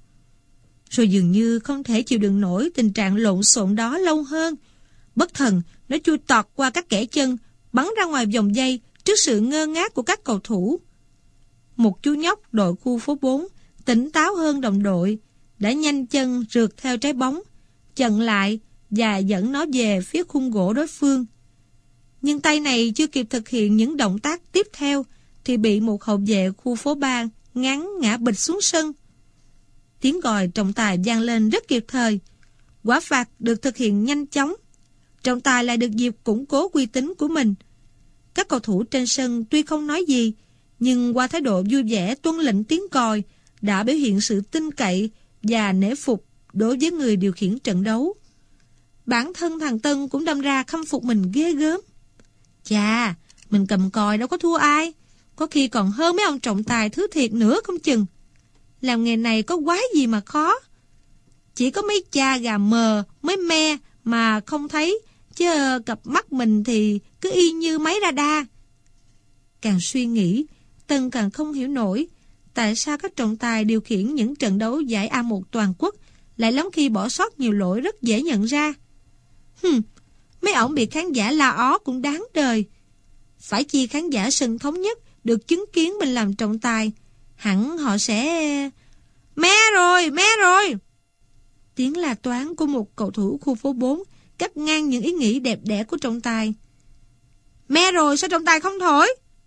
Rồi dường như không thể chịu đựng nổi tình trạng lộn xộn đó lâu hơn. Bất thần, nó chui tọt qua các kẽ chân, bắn ra ngoài vòng dây trước sự ngơ ngác của các cầu thủ. Một chú nhóc đội khu phố 4, tỉnh táo hơn đồng đội, đã nhanh chân rượt theo trái bóng, chặn lại và dẫn nó về phía khung gỗ đối phương. Nhưng tay này chưa kịp thực hiện những động tác tiếp theo thì bị một hậu vệ khu phố 3 ngắn ngã bịch xuống sân. Tiếng còi trọng tài vang lên rất kịp thời. Quả phạt được thực hiện nhanh chóng. Trọng tài lại được dịp củng cố uy tín của mình. Các cầu thủ trên sân tuy không nói gì, nhưng qua thái độ vui vẻ tuân lệnh tiếng còi đã biểu hiện sự tin cậy và nể phục đối với người điều khiển trận đấu. Bản thân thằng Tân cũng đâm ra khâm phục mình ghê gớm. Chà, mình cầm còi đâu có thua ai. Có khi còn hơn mấy ông trọng tài thứ thiệt nữa không chừng. Làm nghề này có quái gì mà khó. Chỉ có mấy cha gà mờ mới me mà không thấy, chứ cặp mắt mình thì cứ y như máy radar. Càng suy nghĩ, Tân càng không hiểu nổi tại sao các trọng tài điều khiển những trận đấu giải A1 toàn quốc lại lắm khi bỏ sót nhiều lỗi rất dễ nhận ra. Mấy ổng bị khán giả la ó cũng đáng đời. Phải chi khán giả sân thống nhất được chứng kiến mình làm trọng tài, hẳn họ sẽ... Me rồi! Tiếng la toán của một cầu thủ khu phố 4 cắt ngang những ý nghĩ đẹp đẽ của trọng tài. Me rồi, sao trọng tài không thổi?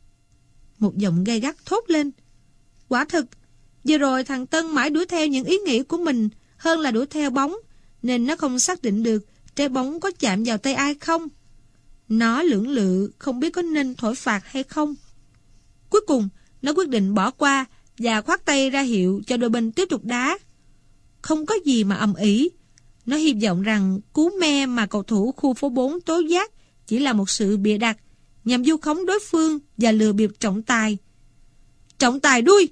Một giọng gay gắt thốt lên. Quả thực, vừa rồi thằng Tân mãi đuổi theo những ý nghĩ của mình hơn là đuổi theo bóng, nên nó không xác định được trái bóng có chạm vào tay ai không. Nó lưỡng lự không biết có nên thổi phạt hay không. Cuối cùng, nó quyết định bỏ qua và khoát tay ra hiệu cho đôi bên tiếp tục đá. Không có gì mà ầm ĩ. Nó hy vọng rằng cú me mà cầu thủ khu phố 4 tố giác chỉ là một sự bịa đặt nhằm vu khống đối phương và lừa bịp trọng tài. Trọng tài đuôi!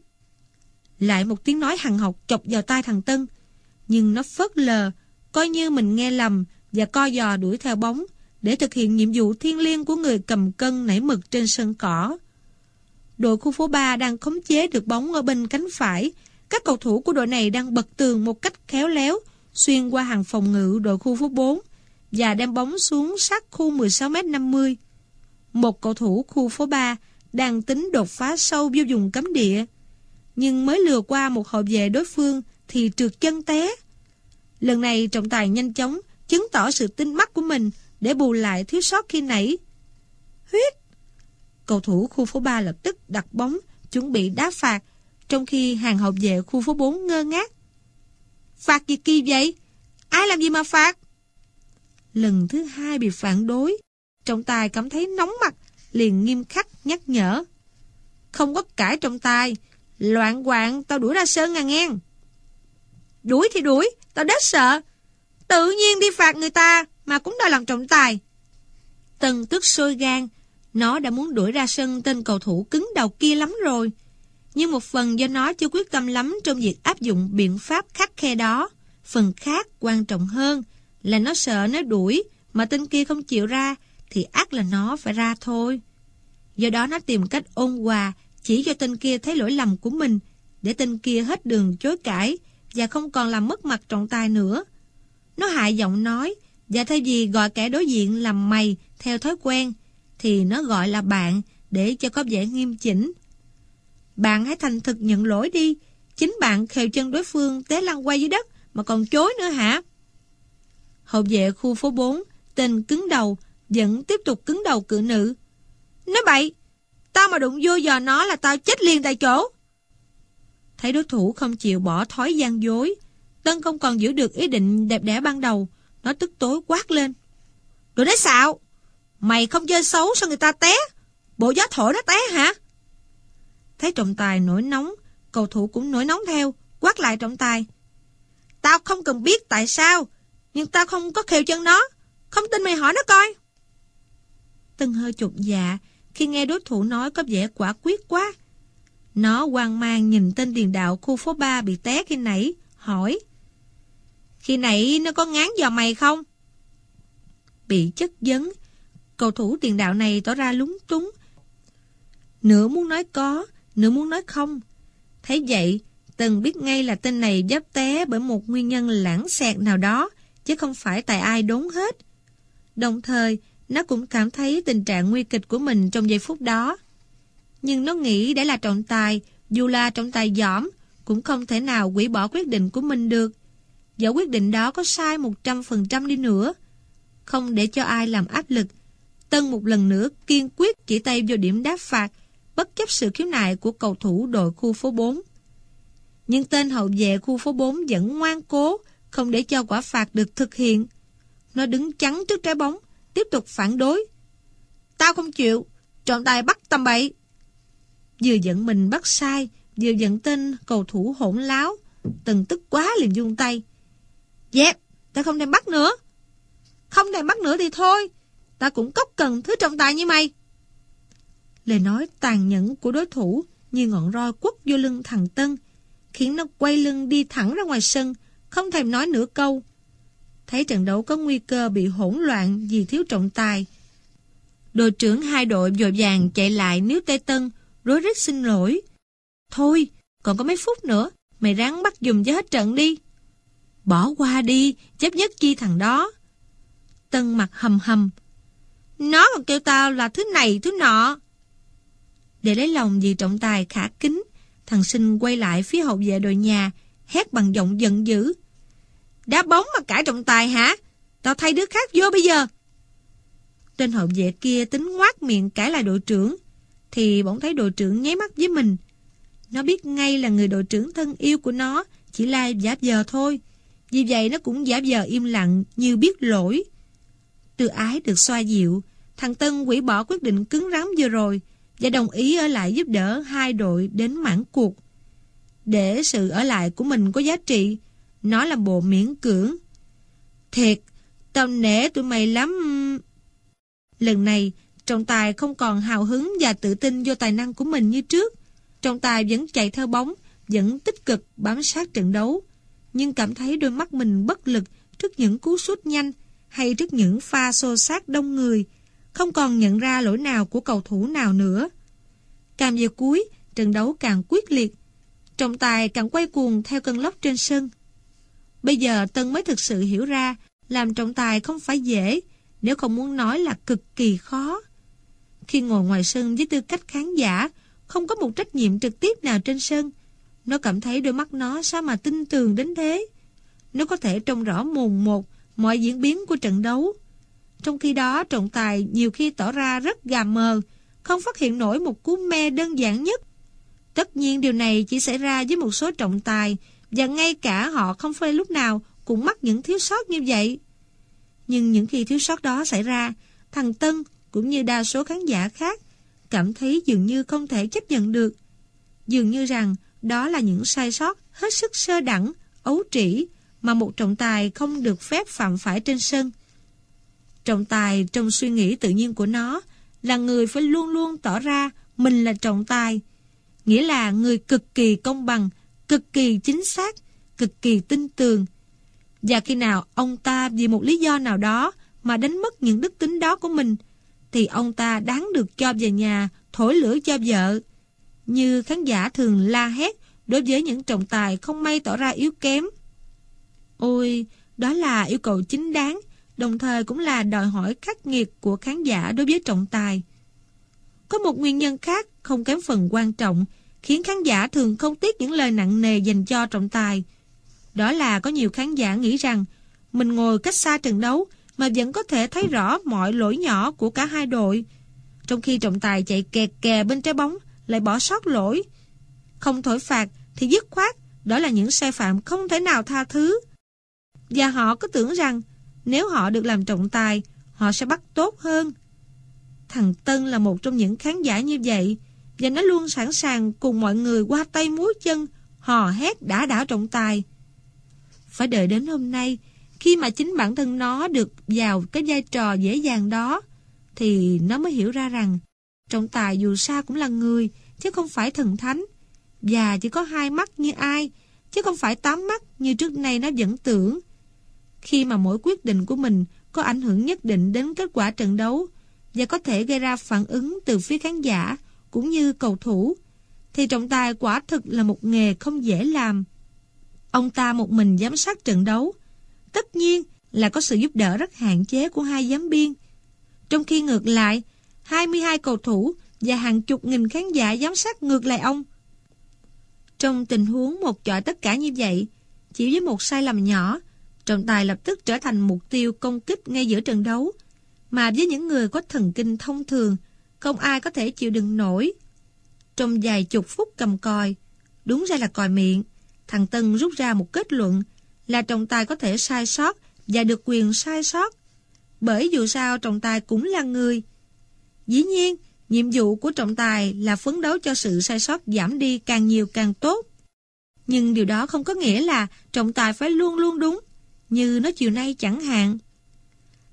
Lại một tiếng nói hằn học chọc vào tai thằng Tân, nhưng nó phớt lờ, coi như mình nghe lầm và co giò đuổi theo bóng để thực hiện nhiệm vụ thiêng liêng của người cầm cân nảy mực trên sân cỏ. Đội khu phố 3 đang khống chế được bóng ở bên cánh phải. Các cầu thủ của đội này đang bật tường một cách khéo léo xuyên qua hàng phòng ngự đội khu phố 4 và đem bóng xuống sát khu 16m50. Một cầu thủ khu phố 3 đang tính đột phá sâu vô vùng cấm địa, nhưng mới lừa qua một hậu vệ đối phương thì trượt chân té. Lần này trọng tài nhanh chóng chứng tỏ sự tinh mắt của mình để bù lại thiếu sót khi nãy. Huyết! Cầu thủ khu phố 3 lập tức đặt bóng chuẩn bị đá phạt, trong khi hàng hậu vệ khu phố 4 ngơ ngác. Phạt gì kỳ vậy? Ai làm gì mà phạt? Lần thứ hai bị phản đối, trọng tài cảm thấy nóng mặt, liền nghiêm khắc nhắc nhở. Không có cãi trọng tài, loạn quạng tao đuổi ra sân à nghe. Đuổi thì đuổi, tao đếch sợ. Tự nhiên đi phạt người ta mà cũng đòi làm trọng tài. Tân tức sôi gan, nó đã muốn đuổi ra sân tên cầu thủ cứng đầu kia lắm rồi. Nhưng một phần do nó chưa quyết tâm lắm trong việc áp dụng biện pháp khắt khe đó. Phần khác quan trọng hơn là nó sợ nếu đuổi mà tên kia không chịu ra thì ắt là nó phải ra thôi. Do đó nó tìm cách ôn hòa chỉ cho tên kia thấy lỗi lầm của mình, để tên kia hết đường chối cãi và không còn làm mất mặt trọng tài nữa. Nó hạ giọng nói, và thay vì gọi kẻ đối diện làm mày theo thói quen thì nó gọi là bạn để cho có vẻ nghiêm chỉnh. Bạn hãy thành thực nhận lỗi đi. Chính bạn khều chân đối phương té lăn quay dưới đất mà còn chối nữa hả? Hậu vệ khu phố 4, tên cứng đầu, vẫn tiếp tục cứng đầu cự nữ. Nói bậy, tao mà đụng vô giò nó là tao chết liền tại chỗ. Thấy đối thủ không chịu bỏ thói gian dối, Tân không còn giữ được ý định đẹp đẽ ban đầu. Nó tức tối quát lên. Đồ đế xạo, mày không chơi xấu sao người ta té? Bộ gió thổi nó té hả? Thấy trọng tài nổi nóng, cầu thủ cũng nổi nóng theo, quát lại trọng tài. Tao không cần biết tại sao, nhưng tao không có khều chân nó. Không tin mày hỏi nó coi. Tân hơi chột dạ khi nghe đối thủ nói có vẻ quả quyết quá. Nó hoang mang nhìn tên tiền đạo khu phố 3 bị té khi nãy, hỏi. Khi nãy nó có ngán vào mày không? Bị chất vấn, cầu thủ tiền đạo này tỏ ra lúng túng. Nửa muốn nói có, nửa muốn nói không. Thấy vậy, Tân biết ngay là tên này giáp té bởi một nguyên nhân lãng xẹt nào đó, chứ không phải tại ai đốn hết. Đồng thời, nó cũng cảm thấy tình trạng nguy kịch của mình trong giây phút đó. Nhưng nó nghĩ để là trọng tài, dù là trọng tài giỏm, cũng không thể nào hủy bỏ quyết định của mình được. Dẫu quyết định đó có sai 100% đi nữa. Không để cho ai làm áp lực, Tân một lần nữa kiên quyết chỉ tay vào điểm đá phạt, bất chấp sự khiếu nại của cầu thủ đội khu phố 4. Nhưng tên hậu vệ khu phố 4 vẫn ngoan cố, không để cho quả phạt được thực hiện. Nó đứng chắn trước trái bóng, tiếp tục phản đối. Tao không chịu, trọng tài bắt tầm bậy. Vừa giận mình bắt sai, vừa giận tên cầu thủ hỗn láo, Tân tức quá liền vung tay. Dẹp, tao không đem bắt nữa. Không thèm bắt nữa thì thôi. Ta cũng cốc cần thứ trọng tài như mày. Lời nói tàn nhẫn của đối thủ như ngọn roi quất vô lưng thằng Tân, khiến nó quay lưng đi thẳng ra ngoài sân, không thèm nói nửa câu. Thấy trận đấu có nguy cơ bị hỗn loạn vì thiếu trọng tài, đội trưởng hai đội vội vàng chạy lại níu tay Tân, rối rít xin lỗi. Thôi, còn có mấy phút nữa, mày ráng bắt giùm cho hết trận đi. Bỏ qua đi, chấp nhất chi thằng đó. Tân mặt hầm hầm. Nó còn kêu tao là thứ này thứ nọ. Để lấy lòng vì trọng tài khả kính, thằng Sinh quay lại phía hậu vệ đội nhà, hét bằng giọng giận dữ. Đá bóng mà cãi trọng tài hả? Tao thay đứa khác vô bây giờ. Tên hậu vệ kia tính ngoác miệng cãi lại đội trưởng, thì bỗng thấy đội trưởng nháy mắt với mình. Nó biết ngay là người đội trưởng thân yêu của nó chỉ là giả vờ thôi. Vì vậy nó cũng giả vờ im lặng như biết lỗi. Từ ái được xoa dịu, thằng Tân hủy bỏ quyết định cứng rắn vừa rồi và đồng ý ở lại giúp đỡ hai đội đến mãn cuộc. Để sự ở lại của mình có giá trị, nó làm bộ miễn cưỡng. Thiệt, tao nể tụi mày lắm. Lần này, trọng tài không còn hào hứng và tự tin vô tài năng của mình như trước. Trọng tài vẫn chạy theo bóng, vẫn tích cực bám sát trận đấu, nhưng cảm thấy đôi mắt mình bất lực trước những cú sút nhanh hay trước những pha xô xát đông người, không còn nhận ra lỗi nào của cầu thủ nào nữa. Càng về cuối, trận đấu càng quyết liệt, trọng tài càng quay cuồng theo cơn lốc trên sân. Bây giờ Tân mới thực sự hiểu ra làm trọng tài không phải dễ, nếu không muốn nói là cực kỳ khó. Khi ngồi ngoài sân với tư cách khán giả, không có một trách nhiệm trực tiếp nào trên sân, nó cảm thấy đôi mắt nó sao mà tinh tường đến thế. Nó có thể trông rõ mồn một mọi diễn biến của trận đấu. Trong khi đó, trọng tài nhiều khi tỏ ra rất gà mờ, không phát hiện nổi một cú me đơn giản nhất. Tất nhiên điều này chỉ xảy ra với một số trọng tài, và ngay cả họ không phải lúc nào cũng mắc những thiếu sót như vậy. Nhưng những khi thiếu sót đó xảy ra, thằng Tân cũng như đa số khán giả khác cảm thấy dường như không thể chấp nhận được. Dường như rằng đó là những sai sót hết sức sơ đẳng, ấu trĩ mà một trọng tài không được phép phạm phải trên sân. Trọng tài trong suy nghĩ tự nhiên của nó là người phải luôn luôn tỏ ra mình là trọng tài, nghĩa là người cực kỳ công bằng, cực kỳ chính xác, cực kỳ tin tường. Và khi nào ông ta vì một lý do nào đó mà đánh mất những đức tính đó của mình, thì ông ta đáng được cho về nhà thổi lửa cho vợ. Như khán giả thường la hét đối với những trọng tài không may tỏ ra yếu kém. Ôi, đó là yêu cầu chính đáng, đồng thời cũng là đòi hỏi khắc nghiệt của khán giả đối với trọng tài. Có một nguyên nhân khác không kém phần quan trọng khiến khán giả thường không tiếc những lời nặng nề dành cho trọng tài. Đó là có nhiều khán giả nghĩ rằng mình ngồi cách xa trận đấu mà vẫn có thể thấy rõ mọi lỗi nhỏ của cả hai đội, trong khi trọng tài chạy kè kè bên trái bóng lại bỏ sót lỗi. Không thổi phạt thì dứt khoát đó là những sai phạm không thể nào tha thứ. Và họ cứ tưởng rằng nếu họ được làm trọng tài, họ sẽ bắt tốt hơn. Thằng Tân là một trong những khán giả như vậy, và nó luôn sẵn sàng cùng mọi người qua tay múa chân, hò hét đã đảo trọng tài. Phải đợi đến hôm nay, khi mà chính bản thân nó được vào cái vai trò dễ dàng đó, thì nó mới hiểu ra rằng trọng tài dù sao cũng là người, chứ không phải thần thánh, và chỉ có hai mắt như ai, chứ không phải 8 mắt như trước nay nó vẫn tưởng. Khi mà mỗi quyết định của mình có ảnh hưởng nhất định đến kết quả trận đấu và có thể gây ra phản ứng từ phía khán giả cũng như cầu thủ, thì trọng tài quả thực là một nghề không dễ làm. Ông ta một mình giám sát trận đấu, tất nhiên là có sự giúp đỡ rất hạn chế của hai giám biên. Trong khi ngược lại, 22 cầu thủ và hàng chục nghìn khán giả giám sát ngược lại ông. Trong tình huống một chọi tất cả như vậy, chỉ với một sai lầm nhỏ, trọng tài lập tức trở thành mục tiêu công kích ngay giữa trận đấu, mà với những người có thần kinh thông thường, không ai có thể chịu đựng nổi. Trong vài chục phút cầm còi, đúng ra là còi miệng, thằng Tân rút ra một kết luận là trọng tài có thể sai sót và được quyền sai sót, bởi dù sao trọng tài cũng là người. Dĩ nhiên, nhiệm vụ của trọng tài là phấn đấu cho sự sai sót giảm đi càng nhiều càng tốt. Nhưng điều đó không có nghĩa là trọng tài phải luôn luôn đúng, như nó chiều nay chẳng hạn.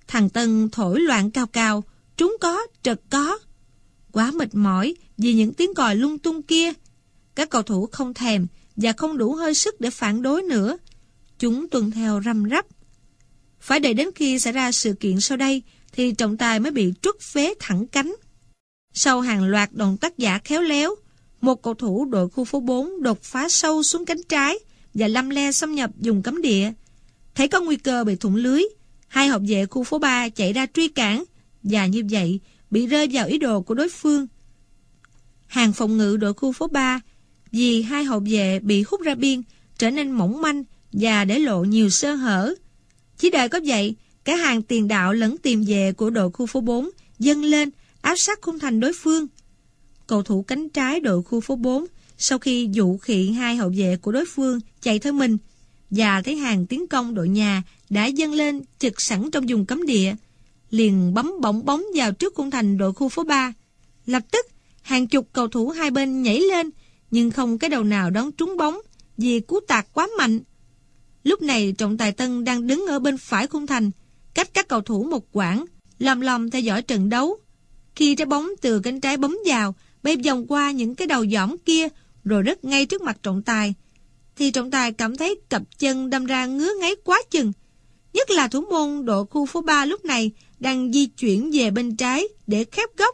Thằng Tân thổi loạn cao cao, trúng có, trật có. Quá mệt mỏi vì những tiếng còi lung tung kia. Các cầu thủ không thèm và không đủ hơi sức để phản đối nữa. Chúng tuân theo răm rắp. Phải đợi đến khi xảy ra sự kiện sau đây thì trọng tài mới bị truất phế thẳng cánh. Sau hàng loạt động tác giả khéo léo, một cầu thủ đội khu phố 4 đột phá sâu xuống cánh trái và lăm le xâm nhập vùng cấm địa. Thấy có nguy cơ bị thủng lưới, hai hậu vệ khu phố 3 chạy ra truy cản và như vậy bị rơi vào ý đồ của đối phương. Hàng phòng ngự đội khu phố 3 vì hai hậu vệ bị hút ra biên trở nên mỏng manh và để lộ nhiều sơ hở. Chỉ đợi có vậy, cả hàng tiền đạo lẫn tiền vệ của đội khu phố 4 dâng lên áp sát khung thành đối phương. Cầu thủ cánh trái đội khu phố 4 sau khi dụ khị hai hậu vệ của đối phương chạy theo mình và thấy hàng tiến công đội nhà đã dâng lên trực sẵn trong vùng cấm địa, liền bấm bổng bóng vào trước khung thành đội khu phố 3. Lập tức, hàng chục cầu thủ hai bên nhảy lên, nhưng không cái đầu nào đón trúng bóng vì cú tạt quá mạnh. Lúc này trọng tài Tân đang đứng ở bên phải khung thành, cách các cầu thủ một quãng, lom lom theo dõi trận đấu. Khi trái bóng từ cánh trái bấm vào, bay vòng qua những cái đầu dõm kia, rồi rớt ngay trước mặt trọng tài, thì trọng tài cảm thấy cặp chân đâm ra ngứa ngáy quá chừng. Nhất là thủ môn đội khu phố 3 lúc này đang di chuyển về bên trái để khép góc,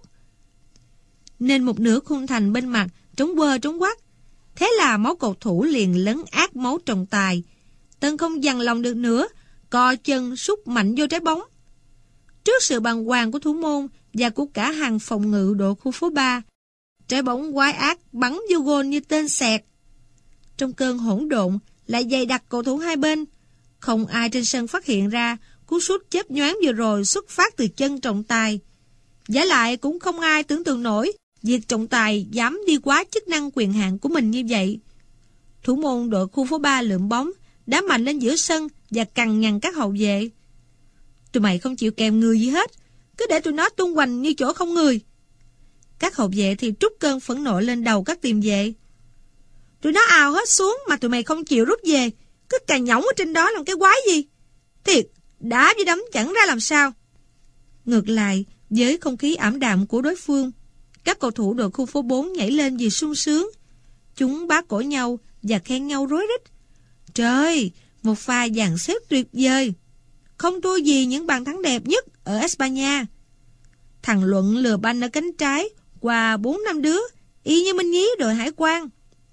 nên một nửa khung thành bên mặt trống quơ trống quắc. Thế là máu cầu thủ liền lấn át máu trọng tài. Tân không dằn lòng được nữa, co chân sút mạnh vô trái bóng. Trước sự bàng hoàng của thủ môn và của cả hàng phòng ngự đội khu phố 3, trái bóng quái ác bắn vô gôn như tên xẹt. Trong cơn hỗn độn lại dày đặc cầu thủ hai bên. Không ai trên sân phát hiện ra cú sút chớp nhoáng vừa rồi xuất phát từ chân trọng tài. Vả lại cũng không ai tưởng tượng nổi việc trọng tài dám đi quá chức năng quyền hạn của mình như vậy. Thủ môn đội khu phố 3 lượm bóng, đá mạnh lên giữa sân và cằn nhằn các hậu vệ. Tụi mày không chịu kèm người gì hết, cứ để tụi nó tung hoành như chỗ không người. Các hậu vệ thì trút cơn phẫn nộ lên đầu các tiền vệ. Tụi nó ào hết xuống mà tụi mày không chịu rút về, cứ cà nhõng ở trên đó làm cái quái gì. Thiệt, đá với đấm chẳng ra làm sao. Ngược lại, với không khí ảm đạm của đối phương, các cầu thủ đội khu phố 4 nhảy lên vì sung sướng. Chúng bá cổ nhau và khen nhau rối rít. Trời, một pha dàn xếp tuyệt vời, không thua gì những bàn thắng đẹp nhất ở España. Thằng Luận lừa banh ở cánh trái qua 4-5 đứa, y như Minh Nhí đội Hải Quan.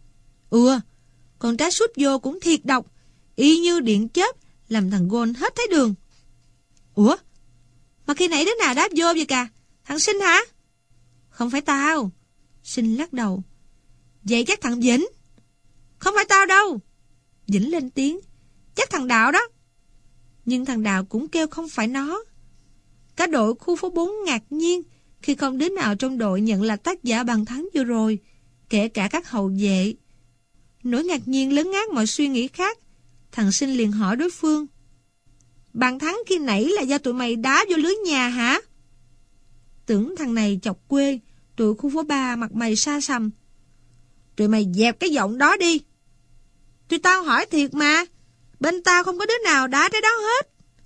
Còn trái sút vô cũng thiệt độc, y như điện chớp, làm thằng Gôn hết thấy đường. Ủa? Mà khi nãy đứa nào đáp vô vậy cả? Thằng Sinh hả? Không phải tao. Sinh lắc đầu. Vậy chắc thằng Vĩnh. Không phải tao đâu. Vĩnh lên tiếng. Chắc thằng Đạo đó. Nhưng thằng Đạo cũng kêu không phải nó. Cả đội khu phố 4 ngạc nhiên khi không đứa nào trong đội nhận là tác giả bàn thắng vừa rồi, kể cả các hậu vệ. Nỗi ngạc nhiên lấn át mọi suy nghĩ khác. Thằng Sinh liền hỏi đối phương. Bàn thắng khi nãy là do tụi mày đá vô lưới nhà hả? Tưởng thằng này chọc quê, tụi khu phố 3 mặt mày xa xăm. Tụi mày dẹp cái giọng đó đi. Tụi tao hỏi thiệt mà, bên tao không có đứa nào đá trái đó hết.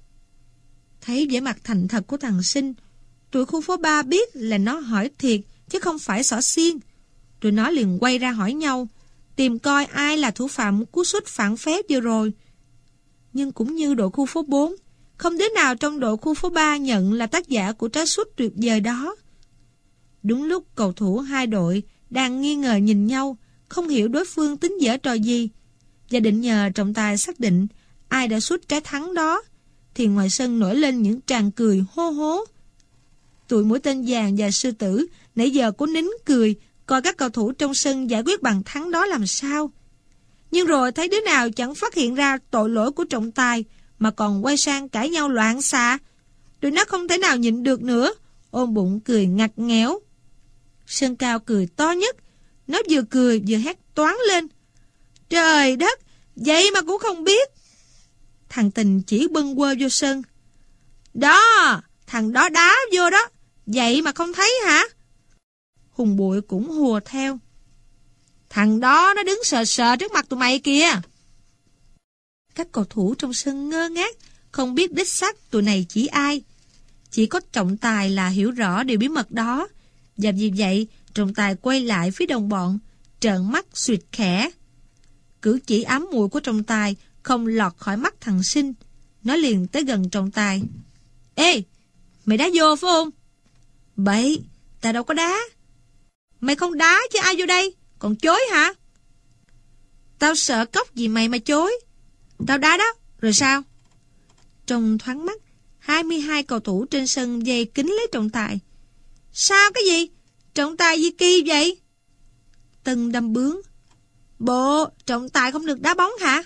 Thấy vẻ mặt thành thật của thằng Sinh, tụi khu phố 3 biết là nó hỏi thiệt chứ không phải xỏ xiên. Tụi nó liền quay ra hỏi nhau, tìm coi ai là thủ phạm cú sút phản phép vừa rồi. Nhưng cũng như đội khu phố 4, không đứa nào trong đội khu phố 3 nhận là tác giả của trái sút tuyệt vời đó. Đúng lúc cầu thủ hai đội đang nghi ngờ nhìn nhau, không hiểu đối phương tính giở trò gì, và định nhờ trọng tài xác định ai đã sút trái thắng đó, thì ngoài sân nổi lên những tràng cười hô hố. Tụi Mũi Tên Vàng và Sư Tử nãy giờ cố nín cười coi các cầu thủ trong sân giải quyết bàn thắng đó làm sao. Nhưng rồi thấy đứa nào chẳng phát hiện ra tội lỗi của trọng tài mà còn quay sang cãi nhau loạn xạ. Tụi nó không thể nào nhịn được nữa, ôm bụng cười ngặt nghẽo. Sơn Cao cười to nhất, nó vừa cười vừa hét toáng lên. Trời đất, vậy mà cũng không biết. Thằng Tình chỉ bâng quơ vô sân. Đó, thằng đó đá vô đó, vậy mà không thấy hả? Hùng Bụi cũng hùa theo. Thằng đó nó đứng sờ sờ trước mặt tụi mày kìa. Các cầu thủ trong sân ngơ ngác, không biết đích xác tụi này chỉ ai. Chỉ có trọng tài là hiểu rõ điều bí mật đó. Và vì vậy, trọng tài quay lại phía đồng bọn, trợn mắt suyệt khẽ. Cử chỉ ám muội của trọng tài không lọt khỏi mắt thằng Sinh. Nó liền tới gần trọng tài. Ê, mày đá vô phải không? Bậy, ta đâu có đá. Mày không đá chứ ai vô đây, còn chối hả? Tao sợ cốc gì mày mà chối. Tao đá đó, rồi sao? Trong thoáng mắt, 22 cầu thủ trên sân dây kính lấy trọng tài. Sao cái gì? Trọng tài gì kỳ vậy? Tân đâm bướng. Bộ, trọng tài không được đá bóng hả?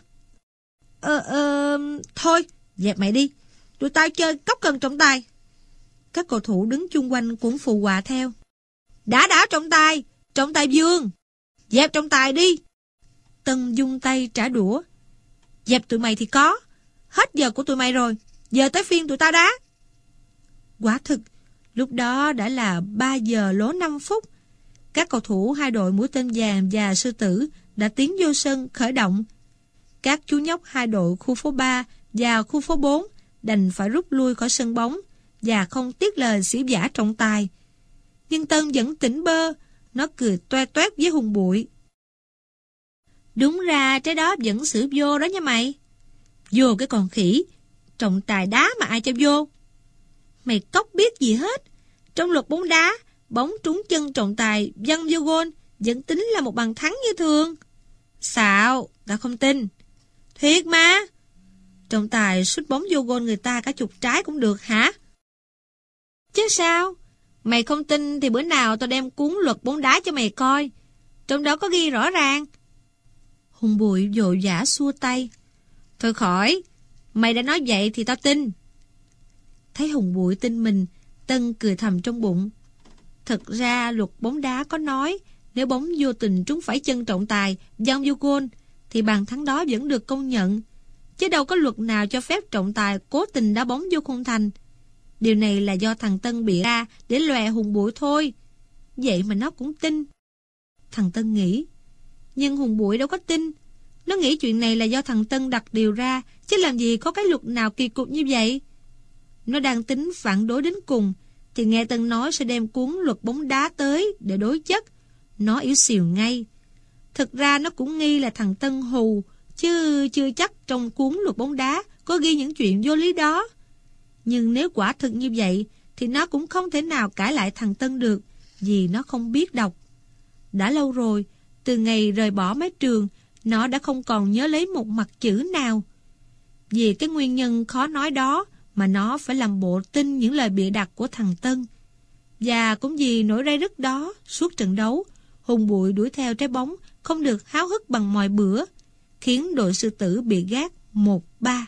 Thôi, dẹp mày đi. Tụi tao chơi cốc cần trọng tài. Các cầu thủ đứng chung quanh cũng phụ họa theo. Đã trọng tài vương. Dẹp trọng tài đi. Tân dung tay trả đũa. Dẹp tụi mày thì có. Hết giờ của tụi mày rồi. Giờ tới phiên tụi tao đá. Quả thực, lúc đó đã là 3 giờ lố 5 phút. Các cầu thủ hai đội Mũi Tên Vàng và Sư Tử đã tiến vô sân khởi động. Các chú nhóc hai đội khu phố 3 và khu phố 4 đành phải rút lui khỏi sân bóng và không tiếc lời xỉ vả trọng tài. Nhưng Tân vẫn tỉnh bơ, nó cười toe toét với Hùng Bụi. Đúng ra trái đó vẫn xử vô đó nha mày. Vô cái con khỉ, trọng tài đá mà ai cho vô. Mày cóc biết gì hết. Trong luật bóng đá, bóng trúng chân trọng tài văng vô gôn vẫn tính là một bàn thắng như thường. Xạo, tao không tin. Thiệt mà. Trọng tài sút bóng vô gôn người ta cả chục trái cũng được hả? Chứ sao? Mày không tin thì bữa nào tao đem cuốn luật bóng đá cho mày coi. Trong đó có ghi rõ ràng. Hùng Bụi vội vã xua tay. Thôi khỏi, mày đã nói vậy thì tao tin. Thấy Hùng Bụi tin mình, Tân cười thầm trong bụng. Thật ra luật bóng đá có nói nếu bóng vô tình trúng phải chân trọng tài văng vô gôn thì bàn thắng đó vẫn được công nhận. Chứ đâu có luật nào cho phép trọng tài cố tình đá bóng vô khung thành. Điều này là do thằng Tân bịa ra để lòe Hùng Bụi thôi. Vậy mà nó cũng tin. Thằng Tân nghĩ. Nhưng Hùng Bụi đâu có tin. Nó nghĩ chuyện này là do thằng Tân đặt điều ra, chứ làm gì có cái luật nào kỳ cục như vậy. Nó đang tính phản đối đến cùng, thì nghe Tân nói sẽ đem cuốn luật bóng đá tới để đối chất. Nó yếu xìu ngay. Thực ra nó cũng nghi là thằng Tân hù, chứ chưa chắc trong cuốn luật bóng đá có ghi những chuyện vô lý đó. Nhưng nếu quả thực như vậy, thì nó cũng không thể nào cãi lại thằng Tân được, vì nó không biết đọc. Đã lâu rồi, từ ngày rời bỏ mái trường, nó đã không còn nhớ lấy một mặt chữ nào. Vì cái nguyên nhân khó nói đó mà nó phải làm bộ tin những lời bịa đặt của thằng Tân. Và cũng vì nỗi ray rứt đó, suốt trận đấu, Hùng Bụi đuổi theo trái bóng không được háo hức bằng mọi bữa, khiến đội Sư Tử bị gác 1-3.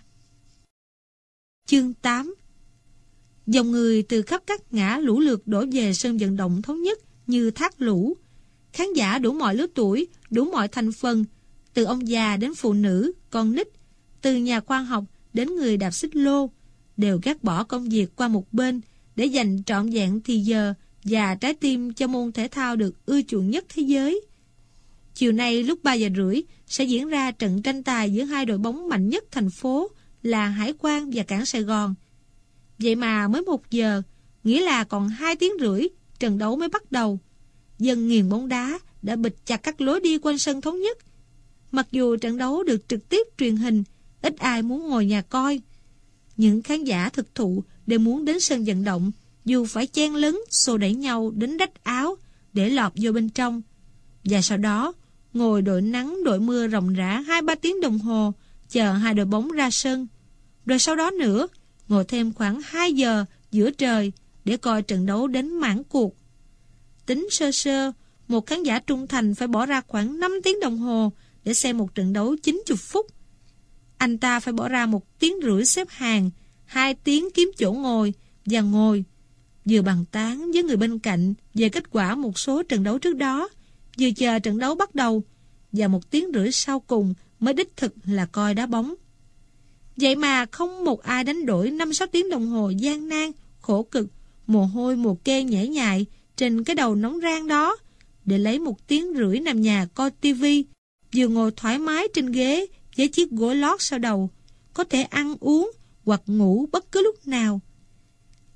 Chương 8. Dòng người từ khắp các ngã lũ lượt đổ về sân vận động Thống Nhất như thác lũ. Khán giả đủ mọi lứa tuổi, đủ mọi thành phần, từ ông già đến phụ nữ, con nít, từ nhà khoa học đến người đạp xích lô, đều gác bỏ công việc qua một bên để dành trọn vẹn thì giờ và trái tim cho môn thể thao được ưa chuộng nhất thế giới. Chiều nay lúc 3 giờ rưỡi sẽ diễn ra trận tranh tài giữa hai đội bóng mạnh nhất thành phố là Hải Quan và Cảng Sài Gòn. Vậy mà mới 1 giờ, nghĩa là còn 2 tiếng rưỡi trận đấu mới bắt đầu. Dân nghiền bóng đá đã bịt chặt các lối đi quanh sân Thống Nhất. Mặc dù trận đấu được trực tiếp truyền hình, ít ai muốn ngồi nhà coi. Những khán giả thực thụ đều muốn đến sân vận động, dù phải chen lấn, xô đẩy nhau đến rách áo để lọt vô bên trong. Và sau đó, ngồi đội nắng đội mưa ròng rã 2-3 tiếng đồng hồ, chờ hai đội bóng ra sân. Rồi sau đó nữa, ngồi thêm khoảng 2 giờ giữa trời để coi trận đấu đến mãn cuộc. Tính sơ sơ, một khán giả trung thành phải bỏ ra khoảng 5 tiếng đồng hồ để xem một trận đấu 90 phút. Anh ta phải bỏ ra 1 tiếng rưỡi xếp hàng, 2 tiếng kiếm chỗ ngồi và ngồi, vừa bàn tán với người bên cạnh về kết quả một số trận đấu trước đó, vừa chờ trận đấu bắt đầu, và 1 tiếng rưỡi sau cùng mới đích thực là coi đá bóng. Vậy mà không một ai đánh đổi 5-6 tiếng đồng hồ gian nan, khổ cực, mồ hôi mồ kê nhễ nhại trên cái đầu nóng rang đó để lấy 1 tiếng rưỡi nằm nhà coi tivi, vừa ngồi thoải mái trên ghế với chiếc gối lót sau đầu, có thể ăn uống hoặc ngủ bất cứ lúc nào.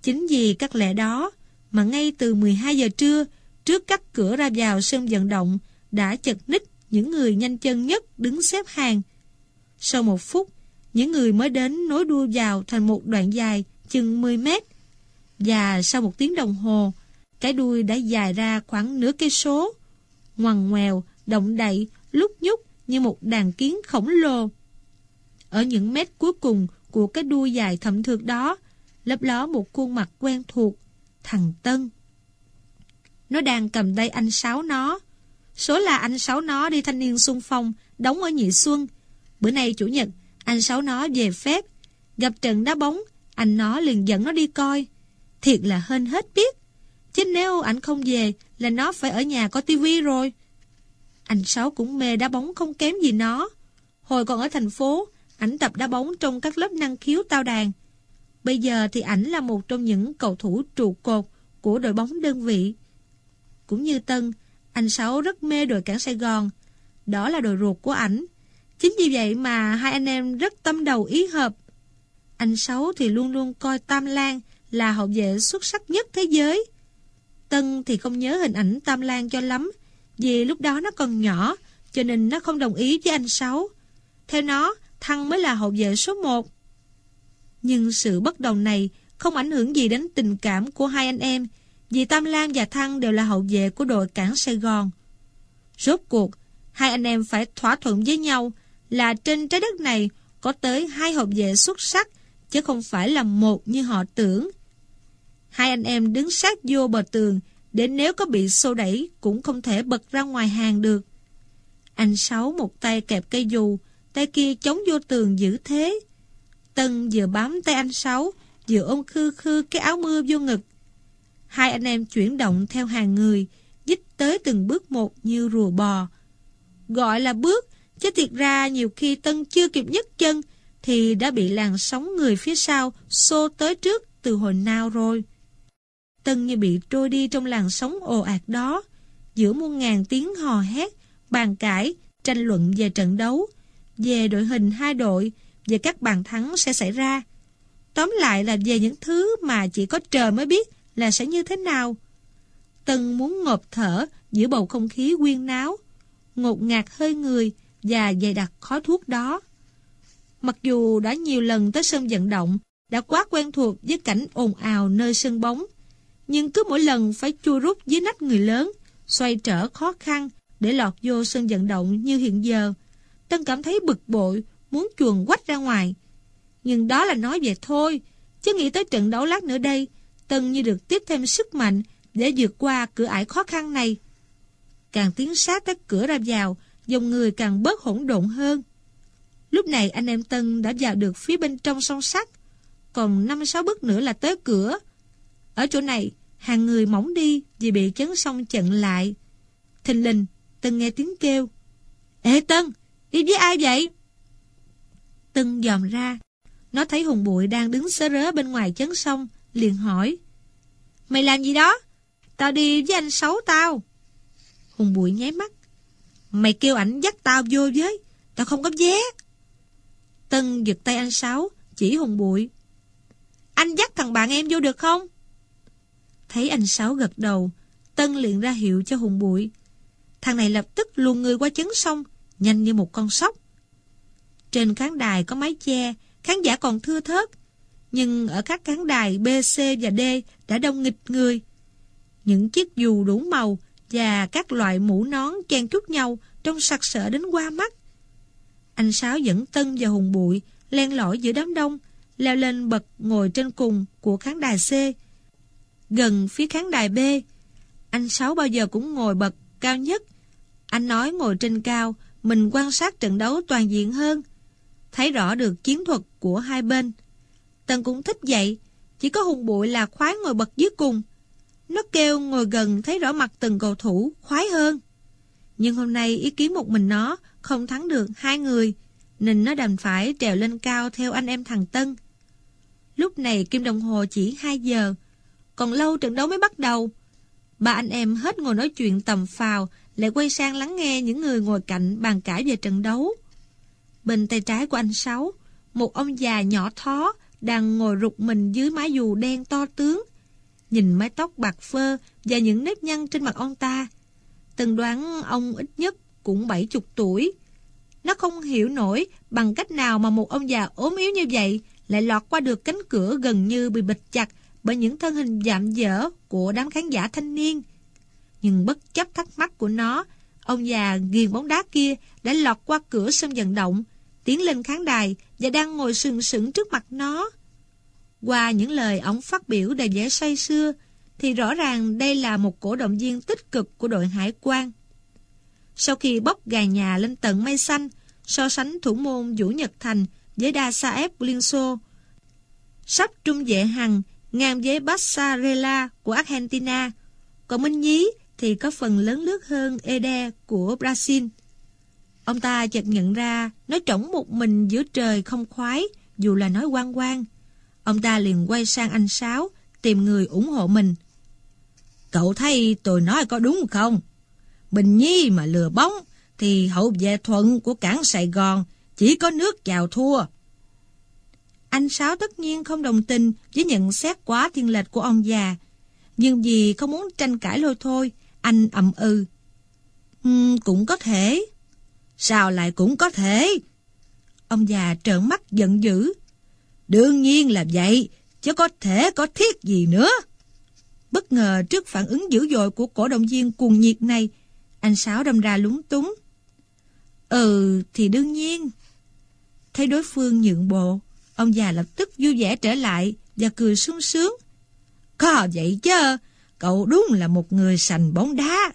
Chính vì các lẽ đó mà ngay từ 12 giờ trưa, trước các cửa ra vào sân vận động đã chật ních những người nhanh chân nhất đứng xếp hàng. Sau 1 phút, những người mới đến nối đuôi vào thành một đoạn dài chừng 10 mét. Và sau 1 tiếng đồng hồ, cái đuôi đã dài ra khoảng nửa cây số, ngoằn ngoèo, động đậy, lúc nhúc như một đàn kiến khổng lồ. Ở những mét cuối cùng của cái đuôi dài thậm thượt đó, lấp ló một khuôn mặt quen thuộc, thằng Tân. Nó đang cầm tay anh Sáu nó. Số là anh Sáu nó đi thanh niên xung phong, đóng ở Nhị Xuân. Bữa nay Chủ nhật, anh Sáu nó về phép. Gặp trận đá bóng, anh nó liền dẫn nó đi coi. Thiệt là hên hết biết. Chứ nếu ảnh không về là nó phải ở nhà coi tivi rồi. Anh Sáu cũng mê đá bóng không kém gì nó. Hồi còn ở thành phố, ảnh tập đá bóng trong các lớp năng khiếu tao đàn. Bây giờ thì ảnh là một trong những cầu thủ trụ cột của đội bóng đơn vị. Cũng như Tân, anh Sáu rất mê đội Cảng Sài Gòn. Đó là đội ruột của ảnh. Chính vì vậy mà hai anh em rất tâm đầu ý hợp. Anh Sáu thì luôn luôn coi Tam Lan là hậu vệ xuất sắc nhất thế giới. Tân thì không nhớ hình ảnh Tam Lan cho lắm, vì lúc đó nó còn nhỏ, cho nên nó không đồng ý với anh Sáu. Theo nó, Thăng mới là hậu vệ số 1. Nhưng sự bất đồng này không ảnh hưởng gì đến tình cảm của hai anh em, vì Tam Lan và Thăng đều là hậu vệ của đội Cảng Sài Gòn. Rốt cuộc, hai anh em phải thỏa thuận với nhau là trên trái đất này có tới 2 hậu vệ xuất sắc, chứ không phải là 1 như họ tưởng. Hai anh em đứng sát vô bờ tường, để nếu có bị xô đẩy cũng không thể bật ra ngoài hàng được. Anh Sáu một tay kẹp cây dù, tay kia chống vô tường giữ thế. Tân vừa bám tay anh Sáu, vừa ôm khư khư cái áo mưa vô ngực. Hai anh em chuyển động theo hàng người, dích tới từng bước một như rùa bò. Gọi là bước, chứ thiệt ra nhiều khi Tân chưa kịp nhấc chân thì đã bị làn sóng người phía sau xô tới trước từ hồi nào rồi. Tân như bị trôi đi trong làn sóng ồ ạt đó, giữa muôn ngàn tiếng hò hét, bàn cãi, tranh luận về trận đấu, về đội hình hai đội, về các bàn thắng sẽ xảy ra. Tóm lại là về những thứ mà chỉ có trời mới biết là sẽ như thế nào. Tân muốn ngộp thở giữa bầu không khí huyên náo, ngột ngạt hơi người và dày đặc khói thuốc đó. Mặc dù đã nhiều lần tới sân vận động, đã quá quen thuộc với cảnh ồn ào nơi sân bóng, nhưng cứ mỗi lần phải chui rút dưới nách người lớn, xoay trở khó khăn để lọt vô sân vận động như hiện giờ, Tân cảm thấy bực bội, muốn chuồn quách ra ngoài. Nhưng đó là nói về thôi, chứ nghĩ tới trận đấu lát nữa đây, Tân như được tiếp thêm sức mạnh để vượt qua cửa ải khó khăn này. Càng tiến sát tới cửa ra vào, dòng người càng bớt hỗn độn hơn. Lúc này anh em Tân đã vào được phía bên trong song sắt, còn 5-6 bước nữa là tới cửa. Ở chỗ này, hàng người mỏng đi vì bị chấn song chặn lại. Thình lình, Tân nghe tiếng kêu. Ê Tân, đi với ai vậy? Tân dòm ra, nó thấy Hùng Bụi đang đứng sớ rớ bên ngoài chấn sông, liền hỏi. Mày làm gì đó? Tao đi với anh Sáu tao. Hùng Bụi nháy mắt. Mày kêu ảnh dắt tao vô với, tao không có vé. Tân giật tay anh Sáu, chỉ Hùng Bụi. Anh dắt thằng bạn em vô được không? Thấy anh Sáu gật đầu, Tân liền ra hiệu cho Hùng Bụi. Thằng này lập tức luồn người qua chấn sông, nhanh như một con sóc. Trên khán đài có mái che, khán giả còn thưa thớt, nhưng ở các khán đài B, C và D đã đông nghịch người. Những chiếc dù đủ màu và các loại mũ nón chen chúc nhau trông sặc sỡ đến qua mắt. Anh Sáu dẫn Tân và Hùng Bụi len lỏi giữa đám đông, leo lên bậc ngồi trên cùng của khán đài C. Gần phía khán đài B, anh Sáu bao giờ cũng ngồi bậc cao nhất. Anh nói ngồi trên cao, mình quan sát trận đấu toàn diện hơn, thấy rõ được chiến thuật của hai bên. Tân cũng thích vậy, chỉ có Hùng Bụi là khoái ngồi bậc dưới cùng. Nó kêu ngồi gần thấy rõ mặt từng cầu thủ, khoái hơn. Nhưng hôm nay ý kiến một mình nó không thắng được hai người, nên nó đành phải trèo lên cao theo anh em thằng Tân. Lúc này kim đồng hồ chỉ 2 giờ, còn lâu trận đấu mới bắt đầu. Ba anh em hết ngồi nói chuyện tầm phào, lại quay sang lắng nghe những người ngồi cạnh bàn cãi về trận đấu. Bên tay trái của anh Sáu, một ông già nhỏ thó, đang ngồi rụt mình dưới mái dù đen to tướng. Nhìn mái tóc bạc phơ và những nếp nhăn trên mặt ông ta, Tân đoán ông ít nhất cũng 70 tuổi. Nó không hiểu nổi bằng cách nào mà một ông già ốm yếu như vậy lại lọt qua được cánh cửa gần như bị bịt chặt bởi những thân hình dạm dở của đám khán giả thanh niên. Nhưng bất chấp thắc mắc của nó, ông già ghiền bóng đá kia đã lọt qua cửa sân vận động, tiến lên khán đài và đang ngồi sừng sững trước mặt nó. Qua những lời ông phát biểu đầy vẻ say sưa, thì rõ ràng đây là một cổ động viên tích cực của đội hải quan. Sau khi bốc gà nhà lên tận mây xanh, so sánh thủ môn Vũ Nhật Thành với Dasaev Liên Xô, sắp trung vệ Hằng ngang với Passarella của Argentina, còn Minh Nhí thì có phần lớn lướt hơn Eder của Brazil. Ông ta chợt nhận ra nói trỏng một mình giữa trời không khoái, dù là nói oang oang. Ông ta liền quay sang anh Sáu, tìm người ủng hộ mình. Cậu thấy tôi nói có đúng không? Bình Nhi mà lừa bóng thì hậu vệ Thuận của cảng Sài Gòn chỉ có nước chào thua. Anh Sáu tất nhiên không đồng tình với nhận xét quá thiên lệch của ông già, nhưng vì không muốn tranh cãi lôi thôi, anh ậm ừ. Cũng có thể. Sao lại cũng có thể? Ông già trợn mắt giận dữ. Đương nhiên là vậy, chứ có thể có thiết gì nữa. Bất ngờ trước phản ứng dữ dội của cổ động viên cuồng nhiệt này, anh Sáu đâm ra lúng túng. Thì đương nhiên. Thấy đối phương nhượng bộ, ông già lập tức vui vẻ trở lại và cười sung sướng. Có vậy chứ, cậu đúng là một người sành bóng đá.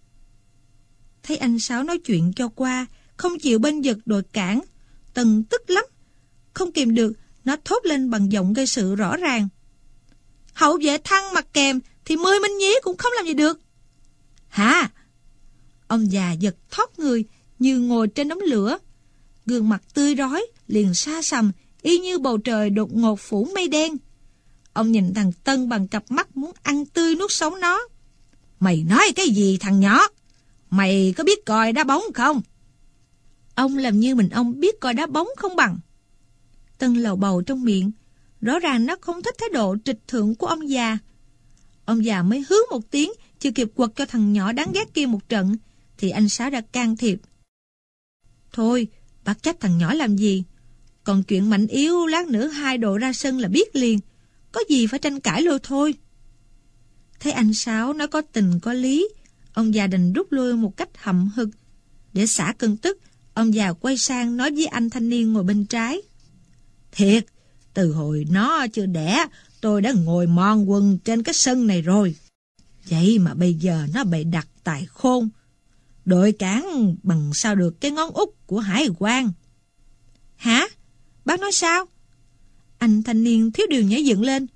Thấy anh Sáu nói chuyện cho qua, không chịu bênh vực đội cảng, Tân tức lắm. Không kìm được, nó thốt lên bằng giọng gây sự rõ ràng. Hậu vệ Thăng mặc kèm thì 10 Minh Nhí cũng không làm gì được. Hả? Ông già giật thót người như ngồi trên đống lửa. Gương mặt tươi rói liền sa sầm, y như bầu trời đột ngột phủ mây đen. Ông nhìn thằng Tân bằng cặp mắt muốn ăn tươi nuốt sống nó. Mày nói cái gì thằng nhỏ? Mày có biết coi đá bóng không? Ông làm như mình ông biết coi đá bóng không bằng. Tân lầu bầu trong miệng. Rõ ràng nó không thích thái độ trịch thượng của ông già. Ông già mới hứ một tiếng, chưa kịp quật cho thằng nhỏ đáng ghét kia một trận, thì anh Sáu đã can thiệp. Thôi, bắt trách thằng nhỏ làm gì? Còn chuyện mạnh yếu lát nữa hai đội ra sân là biết liền. Có gì phải tranh cãi lôi thôi. Thấy anh Sáu nói có tình có lý, ông già đành rút lui một cách hậm hực. Để xả cơn tức, ông già quay sang nói với anh thanh niên ngồi bên trái. Thiệt, từ hồi nó chưa đẻ, tôi đã ngồi mòn quần trên cái sân này rồi. Vậy mà bây giờ nó bày đặt tài khôn. Đội cảng bằng sao được cái ngón út của hải quan. Hả? Bác nói sao? Anh thanh niên thiếu điều nhảy dựng lên.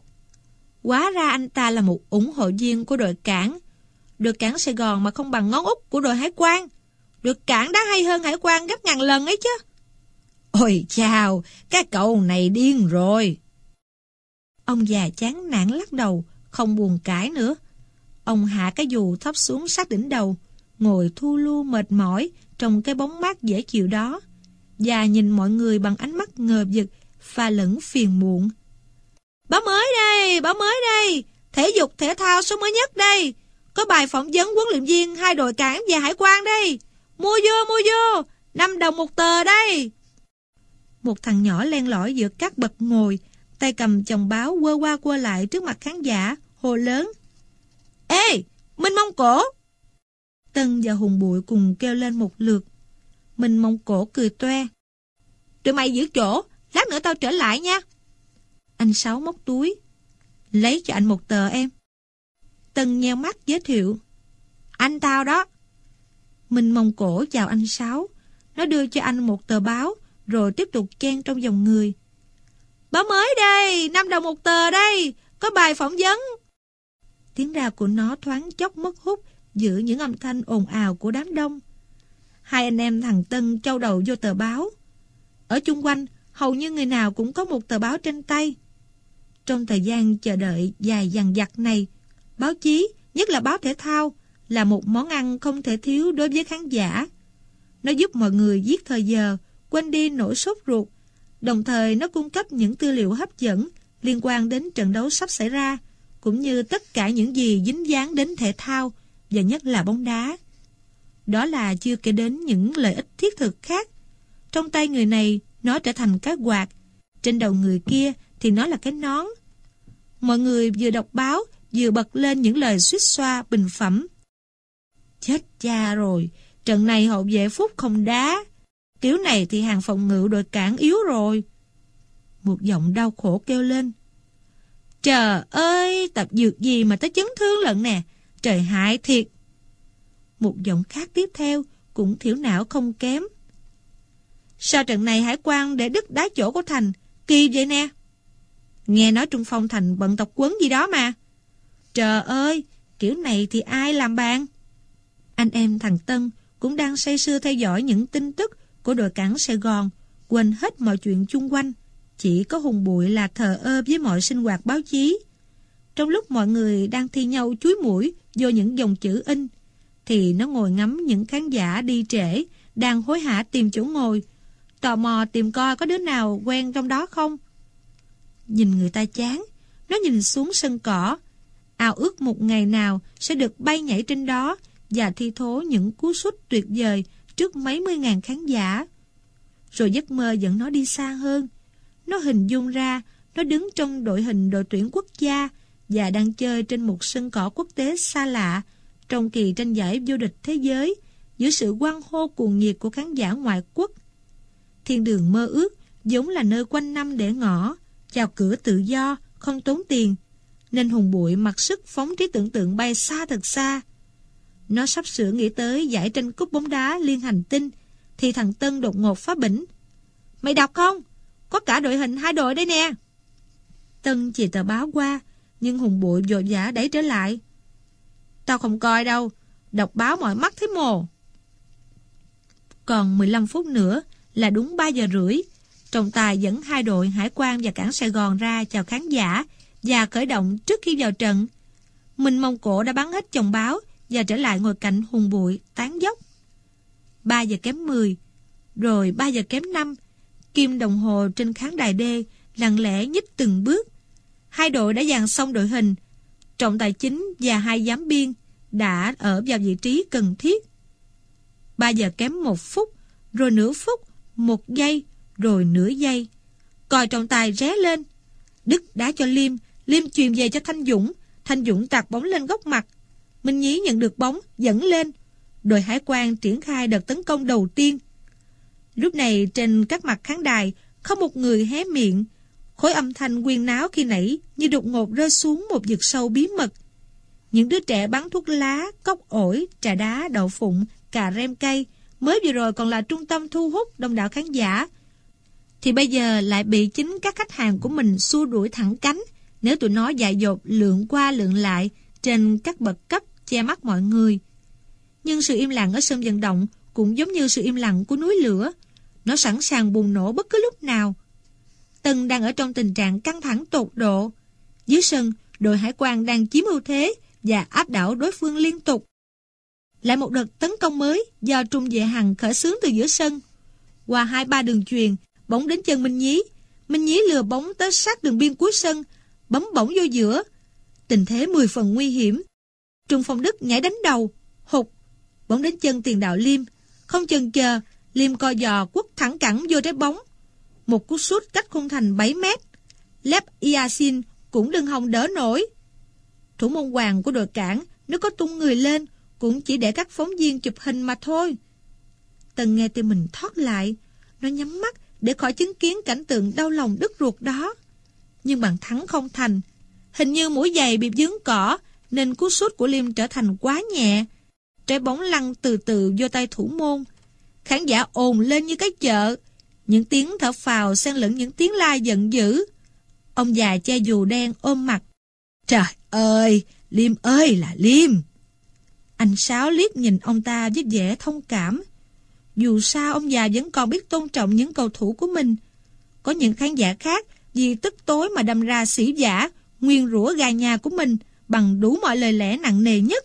Hóa ra anh ta là một ủng hộ viên của đội cảng. Đội cảng Sài Gòn mà không bằng ngón út của đội hải quan. Đội cảng đã hay hơn hải quan gấp ngàn lần ấy chứ. Ôi chào, cái cậu này điên rồi. Ông già chán nản lắc đầu, không buồn cãi nữa. Ông hạ cái dù thấp xuống sát đỉnh đầu, ngồi thu lu mệt mỏi trong cái bóng mát dễ chịu đó, và nhìn mọi người bằng ánh mắt ngờ vực, pha lẫn phiền muộn. Báo mới đây, thể dục thể thao số mới nhất đây. Có bài phỏng vấn huấn luyện viên hai đội cảng và hải quan đây. Mua vô, 5 đồng một tờ đây. Một thằng nhỏ len lỏi giữa các bậc ngồi, tay cầm chồng báo quơ qua quơ lại trước mặt khán giả, hô lớn. Ê, Minh Mông Cổ! Tân và Hùng Bụi cùng kêu lên một lượt. Minh Mông Cổ cười toe. Tụi mày giữ chỗ, lát nữa tao trở lại nha. Anh Sáu móc túi. Lấy cho anh một tờ em. Tân nheo mắt giới thiệu. Anh tao đó. Minh Mông Cổ chào anh Sáu. Nó đưa cho anh một tờ báo, rồi tiếp tục chen trong dòng người. Báo mới đây, 5 đồng một tờ đây, có bài phỏng vấn. Tiếng rào của nó thoáng chốc mất hút giữa những âm thanh ồn ào của đám đông. Hai anh em thằng Tân châu đầu vô tờ báo. Ở chung quanh, hầu như người nào cũng có một tờ báo trên tay. Trong thời gian chờ đợi dài dằng dặc này, báo chí, nhất là báo thể thao, là một món ăn không thể thiếu đối với khán giả. Nó giúp mọi người giết thời giờ, quên đi nỗi sốt ruột, Đồng thời nó cung cấp những tư liệu hấp dẫn liên quan đến trận đấu sắp xảy ra, cũng như tất cả những gì dính dáng đến thể thao, và nhất là bóng đá. Đó là chưa kể đến những lợi ích thiết thực khác. Trong tay người này, nó trở thành cái quạt. Trên đầu người kia thì nó là cái nón. Mọi người vừa đọc báo, vừa bật lên những lời xuýt xoa bình phẩm. Chết cha rồi, trận này hậu vệ Phúc không đá. Kiểu này thì hàng phòng ngự đội Cảng yếu rồi. Một giọng đau khổ kêu lên. Trời ơi, tập dược gì mà tới chấn thương lận nè, trời hại thiệt. Một giọng khác tiếp theo cũng thiểu não không kém. Sao trận này Hải Quan để đứt đá chỗ của Thành, kỳ vậy nè. Nghe nói Trung Phong Thành bận tập quấn gì đó mà. Trời ơi, kiểu này thì ai làm bàn. Anh em thằng Tân cũng đang say sưa theo dõi những tin tức của đội Cảng Sài Gòn, quên hết mọi chuyện chung quanh. Chỉ có Hùng Bụi là thờ ơ với mọi sinh hoạt báo chí. Trong lúc mọi người đang thi nhau chúi mũi vô những dòng chữ in, thì nó ngồi ngắm những khán giả đi trễ, đang hối hả tìm chỗ ngồi, tò mò tìm coi có đứa nào quen trong đó không. Nhìn người ta chán, nó nhìn xuống sân cỏ, ao ước một ngày nào sẽ được bay nhảy trên đó và thi thố những cú sút tuyệt vời trước mấy mươi ngàn khán giả. Rồi giấc mơ dẫn nó đi xa hơn. Nó hình dung ra nó đứng trong đội hình đội tuyển quốc gia và đang chơi trên một sân cỏ quốc tế xa lạ trong kỳ tranh giải vô địch thế giới giữa sự hoan hô cuồng nhiệt của khán giả ngoại quốc. Thiên đường mơ ước giống là nơi quanh năm để ngỏ, chào cửa tự do, không tốn tiền, nên Hùng Bụi mặc sức phóng trí tưởng tượng bay xa thật xa. Nó sắp sửa nghĩ tới giải tranh cúp bóng đá liên hành tinh, thì thằng Tân đột ngột phá bỉnh. Mày đọc không? Có cả đội hình 2 đội đây nè. Tân chì tờ báo qua, nhưng Hùng Bụi vội vã đẩy trở lại. Tao không coi đâu, đọc báo mỏi mắt thế mồ. Còn 15 phút nữa là đúng 3 giờ rưỡi. Trọng tài dẫn 2 đội Hải Quan và Cảng Sài Gòn ra chào khán giả và khởi động trước khi vào trận. Minh Mông Cổ đã bắn hết chồng báo và trở lại ngồi cạnh Hùng Bụi tán dốc. 3 giờ kém 10, rồi 3 giờ kém 5, kim đồng hồ trên khán đài D lặng lẽ nhích từng bước. 2 đội đã dàn xong đội hình. Trọng tài chính và 2 giám biên đã ở vào vị trí cần thiết. 3 giờ kém 1 phút, rồi nửa phút, 1 giây, rồi nửa giây. Còi trọng tài ré lên. Đức đá cho Liêm, Liêm chuyền về cho Thanh Dũng. Thanh Dũng tạt bóng lên góc mặt. Minh Nhí nhận được bóng, dẫn lên. Đội Hải Quan triển khai đợt tấn công đầu tiên. Lúc này trên các mặt khán đài không một người hé miệng. Khối âm thanh huyên náo khi nãy như đột ngột rơi xuống một vực sâu bí mật. Những đứa trẻ bắn thuốc lá, cốc ổi, trà đá, đậu phụng, cà rem cây, mới vừa rồi còn là trung tâm thu hút đông đảo khán giả, thì bây giờ lại bị chính các khách hàng của mình xua đuổi thẳng cánh nếu tụi nó dại dột lượn qua lượn lại trên các bậc cấp che mắt mọi người. Nhưng sự im lặng ở sân vận động cũng giống như sự im lặng của núi lửa. Nó sẵn sàng bùng nổ bất cứ lúc nào. Tân đang ở trong tình trạng căng thẳng tột độ. Dưới sân, đội Hải Quan đang chiếm ưu thế và áp đảo đối phương liên tục. Lại một đợt tấn công mới do Trung Vệ Hằng khởi xướng từ giữa sân. Qua 2-3 đường chuyền, bóng đến chân Minh Nhí. Minh Nhí lừa bóng tới sát đường biên cuối sân, bấm bổng vô giữa. Tình thế 10 phần nguy hiểm. Trung Phong Đức nhảy đánh đầu, hụt. Bóng đến chân tiền đạo Liêm. Không chần chờ, Liêm co giò quất thẳng cẳng vô trái bóng. Một cú sút cách khung thành 7 mét. Lép Iasin cũng đừng hòng đỡ nổi. Thủ môn Hoàng của đội Cảng nếu có tung người lên cũng chỉ để các phóng viên chụp hình mà thôi. Tân nghe tim mình thoát lại. Nó nhắm mắt để khỏi chứng kiến cảnh tượng đau lòng đứt ruột đó. Nhưng bàn thắng không thành. Hình như mũi giày bị vướng cỏ nên cú sút của Liêm trở thành quá nhẹ. Trái bóng lăn từ từ vô tay thủ môn. Khán giả ồn lên như cái chợ. Những tiếng thở phào xen lẫn những tiếng la giận dữ. Ông già che dù đen ôm mặt. Trời ơi, Liêm ơi là Liêm. Anh Sáu liếc nhìn ông ta với vẻ thông cảm. Dù sao ông già vẫn còn biết tôn trọng những cầu thủ của mình. Có những khán giả khác vì tức tối mà đâm ra sỉ vả, nguyên rủa gà nhà của mình bằng đủ mọi lời lẽ nặng nề nhất.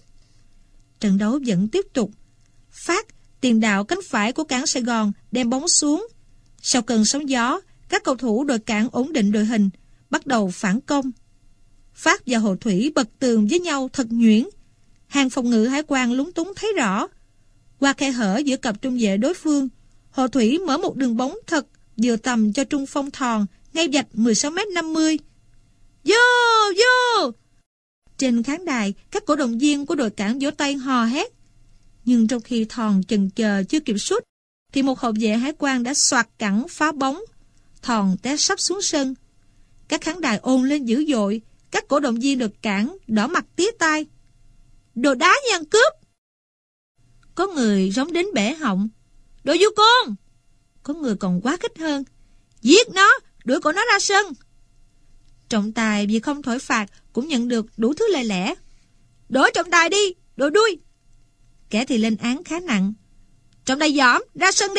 Trận đấu vẫn tiếp tục. Phát, tiền đạo cánh phải của Cảng Sài Gòn đem bóng xuống. Sau cơn sóng gió, các cầu thủ đội cảng ổn định đội hình, bắt đầu phản công. Phát và Hồ Thủy bật tường với nhau thật nhuyễn. Hàng phòng ngự hải quan lúng túng thấy rõ. Qua khe hở giữa cặp trung vệ đối phương, Hồ Thủy mở một đường bóng thật vừa tầm cho trung phong Thòn ngay vạch 16m50. Vô! Vô! Trên khán đài, các cổ động viên của đội cảng vỗ tay hò hét. Nhưng trong khi Thòn chần chờ chưa kịp sút, thì một hậu vệ hải quan đã xoạc cẳng phá bóng. Thòn té sắp xuống sân. Các khán đài ồn lên dữ dội, các cổ động viên đội cảng đỏ mặt tía tai. Đồ đá như ăn cướp! Có người rống đến bể họng. Đồ du côn! Có người còn quá khích hơn. Giết nó, đuổi cổ nó ra sân! Trọng tài vì không thổi phạt cũng nhận được đủ thứ lời lẽ. Đổi trọng tài đi, đồ đuôi! Kẻ thì lên án khá nặng. Trọng tài dỏm, ra sân đi!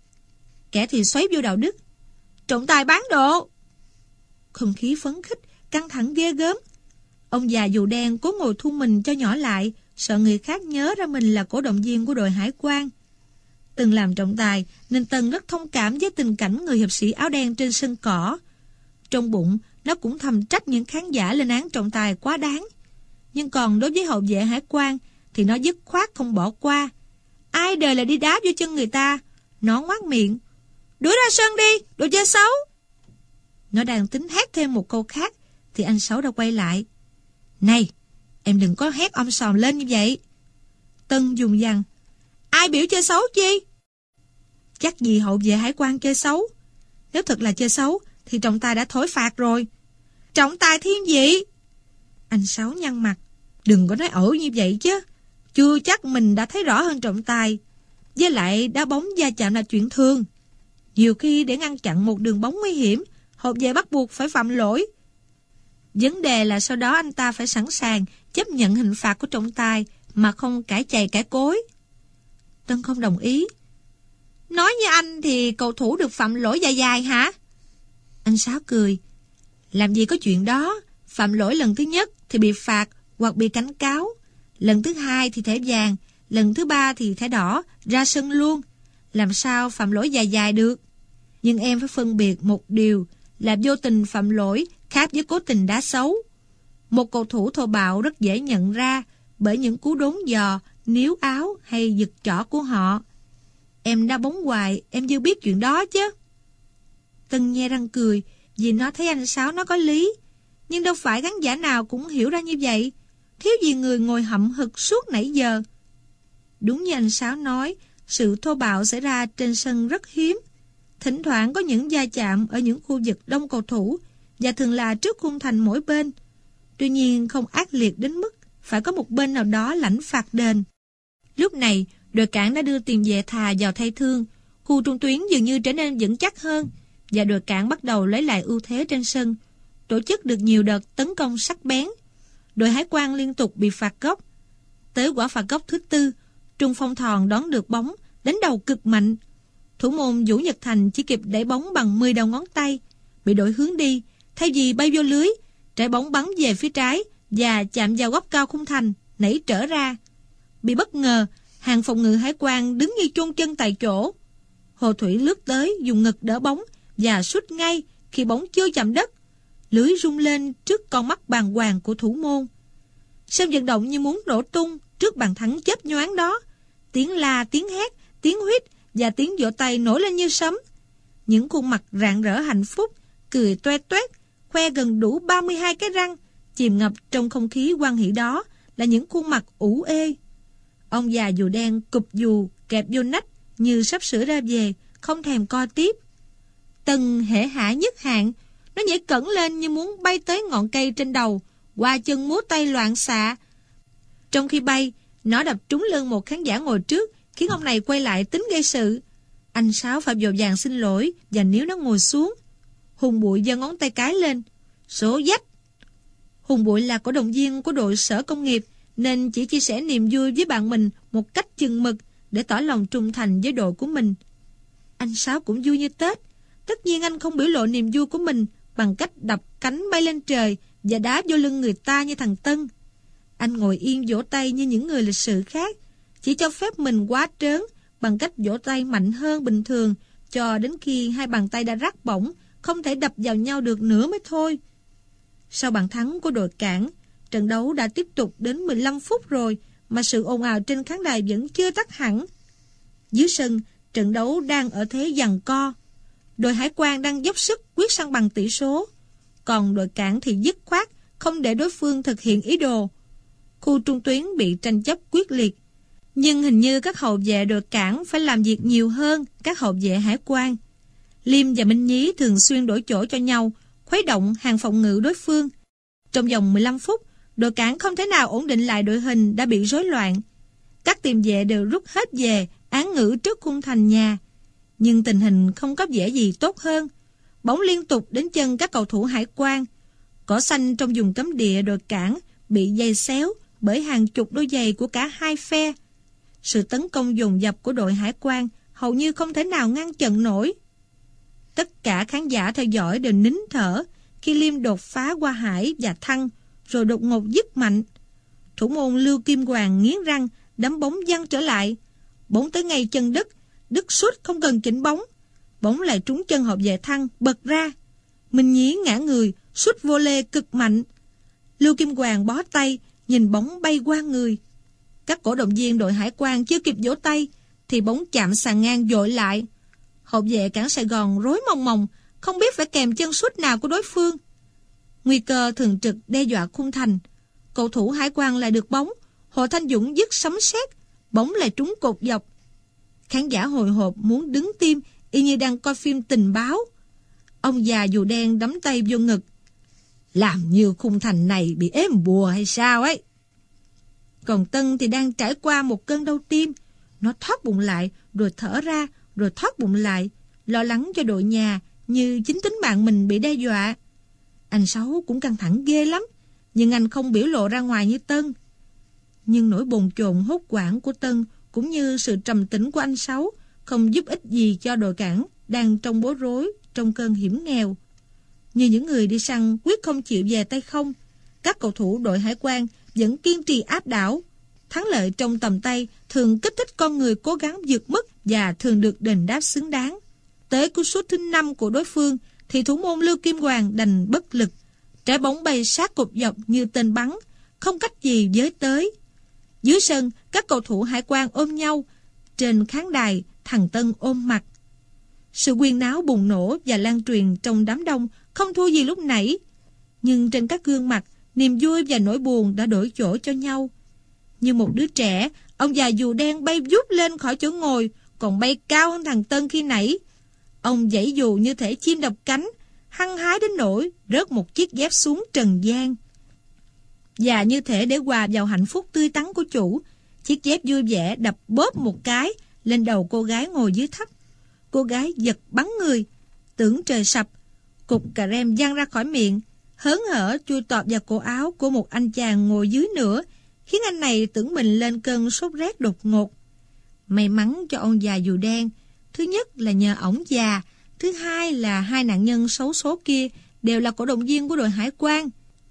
Kẻ thì xoáy vô đạo đức. Trọng tài bán độ! Không khí phấn khích, căng thẳng ghê gớm. Ông già dù đen cố ngồi thu mình cho nhỏ lại, sợ người khác nhớ ra mình là cổ động viên của đội hải quan. Từng làm trọng tài nên Tân rất thông cảm với tình cảnh người hiệp sĩ áo đen trên sân cỏ. Trong bụng, nó cũng thầm trách những khán giả lên án trọng tài quá đáng. Nhưng còn đối với hậu vệ hải quan thì nó dứt khoát không bỏ qua. Ai đời là đi đá vô chân người ta. Nó ngoác miệng. Đuổi ra sân đi, đồ chơi xấu! Nó đang tính hét thêm một câu khác thì anh Sáu đã quay lại. Này, em đừng có hét om sòm lên như vậy. Tân dùng dằng. Ai biểu chơi xấu chi? Chắc gì hậu vệ hải quan chơi xấu. Nếu thật là chơi xấu thì trọng tài đã thổi phạt rồi. Trọng tài thiên vị! Anh Sáu nhăn mặt. Đừng có nói ẩu như vậy chứ. Chưa chắc mình đã thấy rõ hơn trọng tài. Với lại đá bóng va chạm là chuyện thường. Nhiều khi để ngăn chặn một đường bóng nguy hiểm, hậu vệ bắt buộc phải phạm lỗi. Vấn đề là sau đó anh ta phải sẵn sàng chấp nhận hình phạt của trọng tài mà không cãi chày cãi cối. Tân không đồng ý. Nói như anh thì cầu thủ được phạm lỗi dài dài hả? Anh Sáu cười. Làm gì có chuyện đó. Phạm lỗi lần thứ nhất thì bị phạt hoặc bị cảnh cáo. Lần thứ hai thì thẻ vàng. Lần thứ ba thì thẻ đỏ, ra sân luôn. Làm sao phạm lỗi dài dài được? Nhưng em phải phân biệt một điều là vô tình phạm lỗi khác với cố tình đá xấu. Một cầu thủ thô bạo rất dễ nhận ra bởi những cú đốn giò, níu áo hay giật chỏ của họ. Em đá bóng hoài, em chưa biết chuyện đó chứ. Tân nhe răng cười vì nó thấy anh Sáu nó có lý. Nhưng đâu phải khán giả nào cũng hiểu ra như vậy. Thiếu gì người ngồi hậm hực suốt nãy giờ. Đúng như anh Sáu nói, sự thô bạo xảy ra trên sân rất hiếm. Thỉnh thoảng có những va chạm ở những khu vực đông cầu thủ và thường là trước khung thành mỗi bên. Tuy nhiên không ác liệt đến mức phải có một bên nào đó lãnh phạt đền. Lúc này, đội cảng đã đưa tiền vệ thà vào thay thương. Khu trung tuyến dường như trở nên vững chắc hơn và đội cảng bắt đầu lấy lại ưu thế trên sân. Tổ chức được nhiều đợt tấn công sắc bén. Đội hải quan liên tục bị phạt góc. Tới quả phạt góc thứ tư, trung phong Thòn đón được bóng, đánh đầu cực mạnh. Thủ môn Vũ Nhật Thành chỉ kịp đẩy bóng bằng 10 đầu ngón tay, bị đổi hướng đi, thay vì bay vô lưới, trái bóng bắn về phía trái và chạm vào góc cao khung thành, nảy trở ra. Bị bất ngờ, hàng phòng ngự hải quan đứng như chôn chân tại chỗ. Hồ Thủy lướt tới dùng ngực đỡ bóng và sút ngay khi bóng chưa chạm đất. Lưới rung lên trước con mắt bàng hoàng của thủ môn. Sân vận động như muốn nổ tung trước bàn thắng chớp nhoáng đó. Tiếng la, tiếng hét, tiếng huýt và tiếng vỗ tay nổi lên như sấm. Những khuôn mặt rạng rỡ hạnh phúc, cười toe toét, khoe gần đủ 32 cái răng, chìm ngập trong không khí hoan hỷ đó là những khuôn mặt ủ ê. Ông già dù đen cụp dù kẹp vô nách như sắp sửa ra về, không thèm coi tiếp. Tân hễ hả nhất hạn, nó nhảy cẫng lên như muốn bay tới ngọn cây trên đầu, qua chân múa tay loạn xạ. Trong khi bay, nó đập trúng lưng một khán giả ngồi trước, khiến ông này quay lại tính gây sự. Anh Sáu phải vội vàng xin lỗi và níu nó ngồi xuống. Hùng Bụi giơ ngón tay cái lên. Số dách. Hùng Bụi là cổ động viên của đội Sở Công nghiệp nên chỉ chia sẻ niềm vui với bạn mình một cách chừng mực để tỏ lòng trung thành với đội của mình. Anh Sáu cũng vui như Tết. Tất nhiên anh không biểu lộ niềm vui của mình bằng cách đập cánh bay lên trời và đá vô lưng người ta như thằng Tân. Anh ngồi yên vỗ tay như những người lịch sự khác, chỉ cho phép mình quá trớn bằng cách vỗ tay mạnh hơn bình thường cho đến khi hai bàn tay đã rát bỏng, không thể đập vào nhau được nữa mới thôi. Sau bàn thắng của đội Cảng, trận đấu đã tiếp tục đến 15 phút rồi mà sự ồn ào trên khán đài vẫn chưa tắt hẳn. Dưới sân, trận đấu đang ở thế giằng co. Đội Hải Quan đang dốc sức quyết san bằng tỷ số, còn đội Cảng thì dứt khoát không để đối phương thực hiện ý đồ. Khu trung tuyến bị tranh chấp quyết liệt, nhưng hình như các hậu vệ đội Cảng phải làm việc nhiều hơn các hậu vệ Hải Quan. Liêm và Minh Nhí thường xuyên đổi chỗ cho nhau, khuấy động hàng phòng ngự đối phương. Trong vòng 15 phút, đội Cảng không thể nào ổn định lại đội hình đã bị rối loạn. Các tiền vệ đều rút hết về án ngữ trước khung thành nhà. Nhưng tình hình không có vẻ gì tốt hơn. Bóng liên tục đến chân các cầu thủ Hải Quan. Cỏ xanh trong vùng cấm địa đội Cảng bị giày xéo bởi hàng chục đôi giày của cả hai phe. Sự tấn công dồn dập của đội Hải Quan hầu như không thể nào ngăn chặn nổi. Tất cả khán giả theo dõi đều nín thở khi Liêm đột phá qua Hải và Thăng, rồi đột ngột dứt mạnh. Thủ môn Lưu Kim Hoàng nghiến răng đấm bóng văng trở lại. Bóng tới ngay chân Đức, Đức sút không cần chỉnh bóng. Bóng lại trúng chân hậu vệ Thăng bật ra. Minh Nhí ngã người, sút volley cực mạnh. Lưu Kim Hoàng bó tay, nhìn bóng bay qua người. Các cổ động viên đội Hải Quan chưa kịp vỗ tay thì bóng chạm sàn ngang dội lại. Hậu vệ Cảng Sài Gòn rối mòng mòng, không biết phải kèm chân sút nào của đối phương. Nguy cơ thường trực đe dọa khung thành. Cầu thủ Hải Quan lại được bóng, Hồ Thanh Dũng dứt sấm sét, bóng lại trúng cột dọc. Khán giả hồi hộp muốn đứng tim, y như đang coi phim tình báo. Ông già dù đen đấm tay vô ngực. Làm như khung thành này bị ếm bùa hay sao ấy. Còn Tân thì đang trải qua một cơn đau tim. Nó thoát bụng lại, rồi thở ra, rồi thoát bụng lại, lo lắng cho đội nhà như chính tính mạng mình bị đe dọa. Anh Sáu cũng căng thẳng ghê lắm, nhưng anh không biểu lộ ra ngoài như Tân. Nhưng nỗi bồn chồn hốt hoảng của Tân cũng như sự trầm tĩnh của anh Sáu không giúp ích gì cho đội Cảng đang trong bối rối, trong cơn hiểm nghèo. Như những người đi săn quyết không chịu về tay không, các cầu thủ đội Hải Quan vẫn kiên trì áp đảo. Thắng lợi trong tầm tay thường kích thích con người cố gắng vượt mức và thường được đền đáp xứng đáng. Tới cú sút thứ 5 của đối phương thì thủ môn Lưu Kim Hoàng đành bất lực. Trái bóng bay sát cột dọc như tên bắn, không cách gì với tới. Dưới sân, các cầu thủ Hải Quan ôm nhau. Trên khán đài, thằng Tân ôm mặt. Sự huyên náo bùng nổ và lan truyền trong đám đông không thua gì lúc nãy. Nhưng trên các gương mặt, niềm vui và nỗi buồn đã đổi chỗ cho nhau. Như một đứa trẻ, ông già dù đen bay vút lên khỏi chỗ ngồi, còn bay cao hơn thằng Tân khi nãy. Ông giãy dù như thể chim đập cánh, hăng hái đến nỗi rớt một chiếc dép xuống trần gian. Và như thể để hòa vào hạnh phúc tươi tắn của chủ, chiếc dép vui vẻ đập bóp một cái lên đầu cô gái ngồi dưới thấp. Cô gái giật bắn người, tưởng trời sập, cục cà rem văng ra khỏi miệng, hớn hở chui tọt vào cổ áo của một anh chàng ngồi dưới nữa, khiến anh này tưởng mình lên cơn sốt rét đột ngột. May mắn cho ông già dù đen, thứ nhất là nhờ ổng già, thứ hai là hai nạn nhân xấu số kia đều là cổ động viên của đội Hải Quan.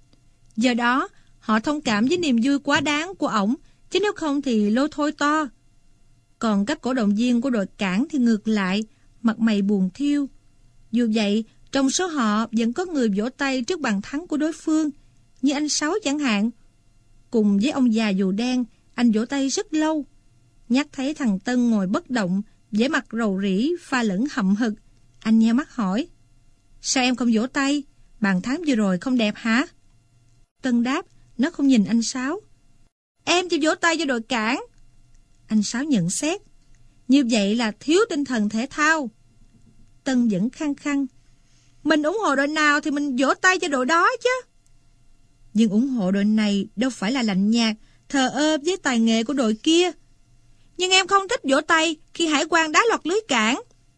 Do đó, họ thông cảm với niềm vui quá đáng của ổng, chứ nếu không thì lôi thôi to. Còn các cổ động viên của đội Cảng thì ngược lại, mặt mày buồn thiêu. Dù vậy, trong số họ vẫn có người vỗ tay trước bàn thắng của đối phương, như anh Sáu chẳng hạn. Cùng với ông già dù đen, anh vỗ tay rất lâu. Nhắc thấy thằng Tân ngồi bất động, vẻ mặt rầu rĩ, pha lẫn hậm hực. Anh nheo mắt hỏi, sao em không vỗ tay? Bàn thắng vừa rồi không đẹp hả? Tân đáp, nó không nhìn anh Sáu. Em chỉ vỗ tay cho đội Cảng. Anh Sáu nhận xét, như vậy là thiếu tinh thần thể thao. Tân vẫn khăng khăng, mình ủng hộ đội nào thì mình vỗ tay cho đội đó chứ. Nhưng ủng hộ đội này đâu phải là lạnh nhạt, thờ ơ với tài nghệ của đội kia. Nhưng em không thích vỗ tay khi Hải Quan đá lọt lưới Cảng.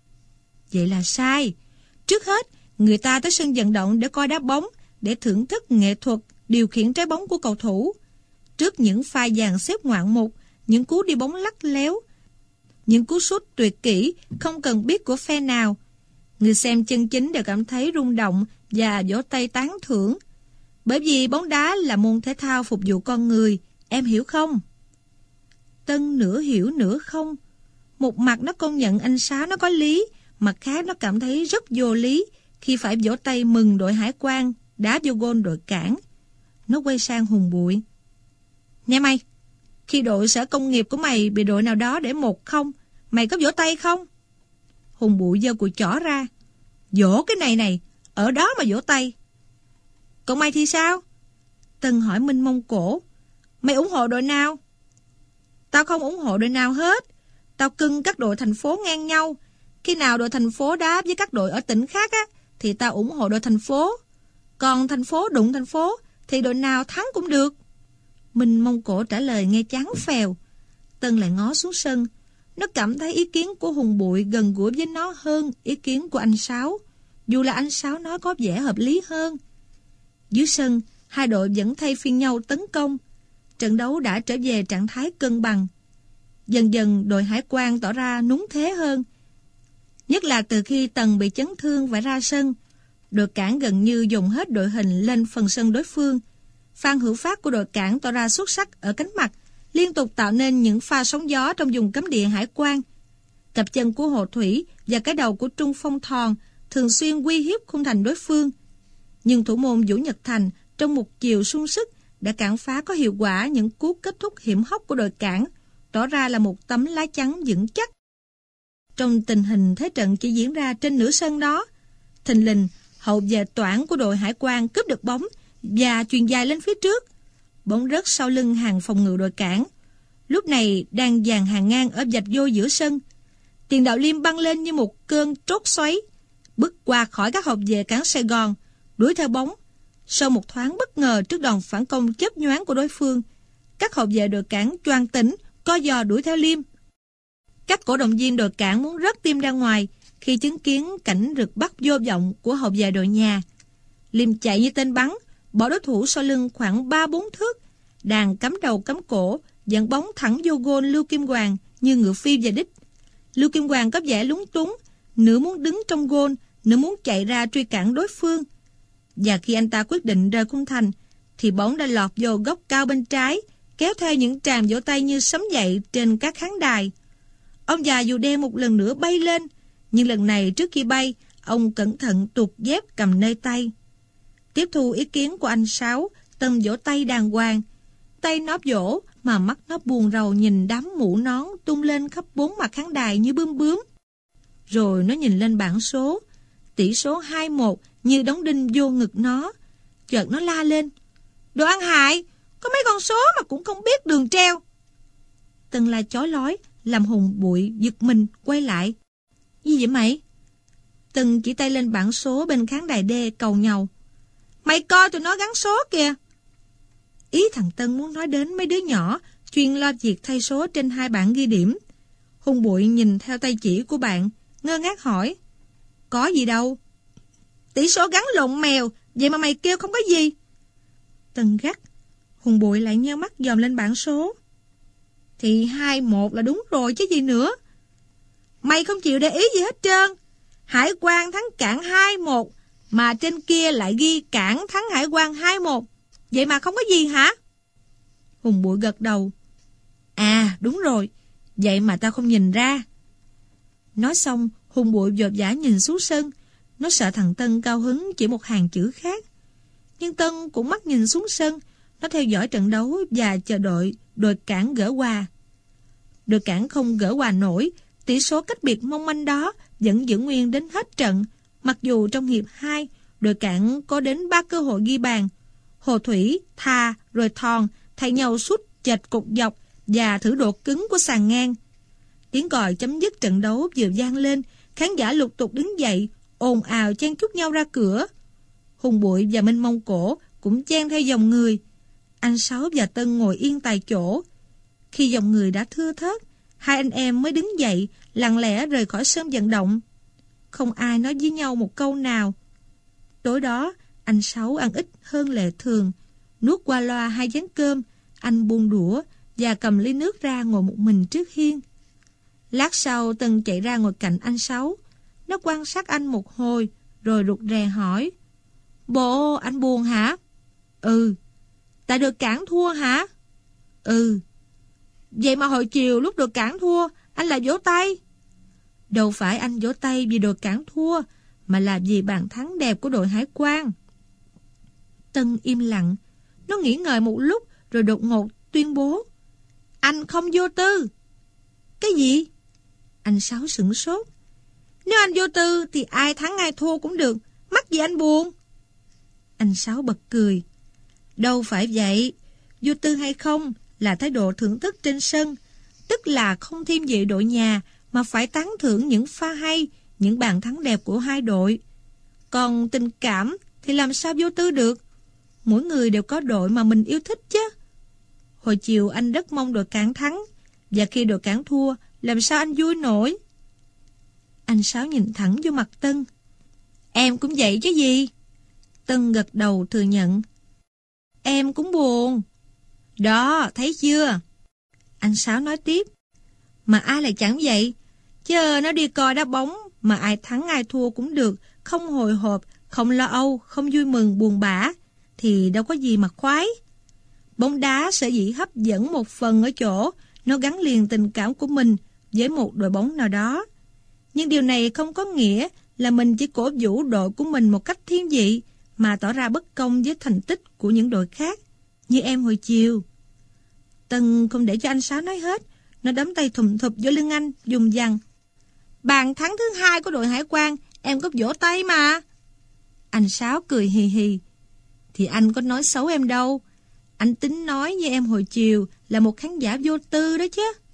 Vậy là sai. Trước hết, người ta tới sân vận động để coi đá bóng, để thưởng thức nghệ thuật điều khiển trái bóng của cầu thủ. Trước những pha dàn xếp ngoạn mục, những cú đi bóng lắc léo, những cú sút tuyệt kỹ không cần biết của phe nào, người xem chân chính đều cảm thấy rung động và vỗ tay tán thưởng. Bởi vì bóng đá là môn thể thao phục vụ con người, em hiểu không? Tân nửa hiểu nửa không. Một mặt nó công nhận anh Sáu nó có lý, mặt khác nó cảm thấy rất vô lý khi phải vỗ tay mừng đội hải quan đá vô gôn đội Cảng. Nó quay sang Hùng Bụi. Nè mày, khi đội sở công nghiệp của mày bị đội nào đó để 1-0, mày có vỗ tay không? Hùng Bụi giơ cùi chỏ ra. Vỗ cái này, ở đó mà vỗ tay. Còn mày thì sao? Tân hỏi Minh Mông Cổ. Mày ủng hộ đội nào? Tao không ủng hộ đội nào hết. Tao cưng các đội thành phố ngang nhau. Khi nào đội thành phố đá với các đội ở tỉnh khác á, thì tao ủng hộ đội thành phố. Còn thành phố đụng thành phố thì đội nào thắng cũng được. Minh Mông Cổ trả lời nghe chán phèo. Tân lại ngó xuống sân. Nó cảm thấy ý kiến của Hùng Bụi gần gũi với nó hơn ý kiến của anh Sáu, dù là anh Sáu nói có vẻ hợp lý hơn. Dưới sân, hai đội vẫn thay phiên nhau tấn công. Trận đấu đã trở về trạng thái cân bằng. Dần dần đội hải quan tỏ ra núng thế hơn. Nhất là từ khi Tần bị chấn thương và ra sân, đội Cảng gần như dùng hết đội hình lên phần sân đối phương. Phan Hữu Phát của đội Cảng tỏ ra xuất sắc ở cánh mặt, liên tục tạo nên những pha sóng gió trong vùng cấm địa hải quan. Cặp chân của Hồ Thủy và cái đầu của Trung Phong Thòn thường xuyên uy hiếp khung thành đối phương. Nhưng thủ môn Vũ Nhật Thành trong một chiều sung sức đã cản phá có hiệu quả những cú kết thúc hiểm hóc của đội Cảng, tỏ ra là một tấm lá chắn vững chắc. Trong tình hình thế trận chỉ diễn ra trên nửa sân đó, thình lình hậu vệ Toản của đội hải quan cướp được bóng và chuyền dài lên phía trước. Bóng rớt sau lưng hàng phòng ngự đội Cảng. Lúc này đang dàn hàng ngang ở vạch vô giữa sân. Tiền đạo Liêm băng lên như một cơn trốt xoáy, bước qua khỏi các hậu vệ Cảng Sài Gòn, đuổi theo bóng. Sau một thoáng bất ngờ trước đòn phản công chớp nhoáng của đối phương, các hậu vệ đội Cảng choàng tỉnh, co giò đuổi theo Liêm. Các cổ động viên đội Cảng muốn rớt tim ra ngoài khi chứng kiến cảnh rượt bắt vô vọng của hậu vệ đội nhà. Liêm chạy như tên bắn, bỏ đối thủ sau lưng khoảng 3-4 thước, đàn cắm đầu cắm cổ, dẫn bóng thẳng vô gôn Lưu Kim Hoàng như ngựa phi về đích. Lưu Kim Hoàng có vẻ lúng túng, nửa muốn đứng trong gôn, nửa muốn chạy ra truy cản đối phương. Và khi anh ta quyết định rời khung thành, thì bóng đã lọt vô góc cao bên trái, kéo theo những tràng vỗ tay như sấm dậy trên các khán đài. Ông già dù đen một lần nữa bay lên, nhưng lần này trước khi bay, ông cẩn thận tuột dép cầm nơi tay. Tiếp thu ý kiến của anh Sáu, Tân vỗ tay đàng hoàng. Tay nó vỗ mà mắt nó buồn rầu nhìn đám mũ nón tung lên khắp 4 mặt khán đài như bướm bướm. Rồi nó nhìn lên bảng số, tỷ số 2-1 như đóng đinh vô ngực nó. Chợt nó la lên. Đồ ăn hại, có mấy con số mà cũng không biết đường treo. Tân la chói lói, làm Hùng Bụi giật mình quay lại. Gì vậy mày? Tân chỉ tay lên bảng số bên khán đài D cầu nhau. Mày coi tụi nó gắn số kìa. Ý thằng Tân muốn nói đến mấy đứa nhỏ chuyên lo việc thay số trên 2 bảng ghi điểm. Hùng Bụi nhìn theo tay chỉ của bạn, ngơ ngác hỏi. Có gì đâu. Tỷ số gắn lộn mèo, vậy mà mày kêu không có gì. Tân gắt. Hùng Bụi lại nheo mắt dòm lên bảng số. Thì 2-1 là đúng rồi chứ gì nữa. Mày không chịu để ý gì hết trơn. Hải quan thắng Cảng 2-1, mà trên kia lại ghi Cảng thắng Hải quan 2-1. Vậy mà không có gì hả? Hùng Bụi gật đầu. À đúng rồi, vậy mà tao không nhìn ra. Nói xong, Hùng Bụi vội vã nhìn xuống sân. Nó sợ thằng Tân cao hứng chỉ một hàng chữ khác. Nhưng Tân cũng mắt nhìn xuống sân. Nó theo dõi trận đấu và chờ đợi đội Cảng gỡ hòa. Đội Cảng không gỡ hòa nổi. Tỷ số cách biệt mong manh đó vẫn giữ nguyên đến hết trận. Mặc dù trong hiệp 2, đội Cảng có đến 3 cơ hội ghi bàn. Hồ Thủy, Thà, rồi Thòn thay nhau sút chệch cột dọc và thử độ cứng của sàn ngang. Tiếng còi chấm dứt trận đấu vừa vang lên, khán giả lục tục đứng dậy, ồn ào chen chúc nhau ra cửa. Hùng Bụi và Minh Mông Cổ cũng chen theo dòng người. Anh Sáu và Tân ngồi yên tại chỗ. Khi dòng người đã thưa thớt, hai anh em mới đứng dậy, lặng lẽ rời khỏi sân vận động. Không ai nói với nhau một câu nào. Tối đó, anh Sáu ăn ít hơn lệ thường. Nuốt qua loa 2 chén cơm, anh buông đũa và cầm ly nước ra ngồi một mình trước hiên. Lát sau, Tân chạy ra ngồi cạnh anh Sáu. Nó quan sát anh một hồi, rồi rụt rè hỏi. Bộ, anh buồn hả? Ừ. Tại đội Cảng thua hả? Ừ. Vậy mà hồi chiều lúc đội Cảng thua, anh lại vỗ tay. Đâu phải anh vỗ tay vì đội Cảng thua, mà là vì bàn thắng đẹp của đội hải quan. Tân im lặng. Nó nghĩ ngợi một lúc rồi đột ngột tuyên bố: Anh không vô tư. Cái gì? Anh Sáu sửng sốt. Nếu anh vô tư thì ai thắng ai thua cũng được, mắc gì anh buồn? Anh Sáu bật cười. Đâu phải vậy, vô tư hay không là thái độ thưởng thức trên sân, tức là không thêm về đội nhà mà phải tán thưởng những pha hay, những bàn thắng đẹp của hai đội. Còn tình cảm thì làm sao vô tư được? Mỗi người đều có đội mà mình yêu thích chứ. Hồi chiều anh rất mong đội Cảng thắng, và khi đội Cảng thua, làm sao anh vui nổi? Anh Sáu nhìn thẳng vô mặt Tân. Em cũng vậy chứ gì? Tân gật đầu thừa nhận. Em cũng buồn. Đó, thấy chưa? Anh Sáu nói tiếp. Mà ai lại chẳng vậy? Chứ nó đi coi đá bóng mà ai thắng ai thua cũng được, không hồi hộp, không lo âu, không vui mừng buồn bã, thì đâu có gì mà khoái. Bóng đá sở dĩ hấp dẫn một phần ở chỗ nó gắn liền tình cảm của mình với một đội bóng nào đó. Nhưng điều này không có nghĩa là mình chỉ cổ vũ đội của mình một cách thiên vị mà tỏ ra bất công với thành tích của những đội khác, như em hồi chiều. Tân không để cho anh Sáu nói hết. Nó đấm tay thùm thụp vô lưng anh, dùng dằng. Bàn thắng thứ 2 của đội hải quan, em có vỗ tay mà. Anh Sáu cười hì hì. Thì anh có nói xấu em đâu. Anh tính nói với em hồi chiều là một khán giả vô tư đó chứ.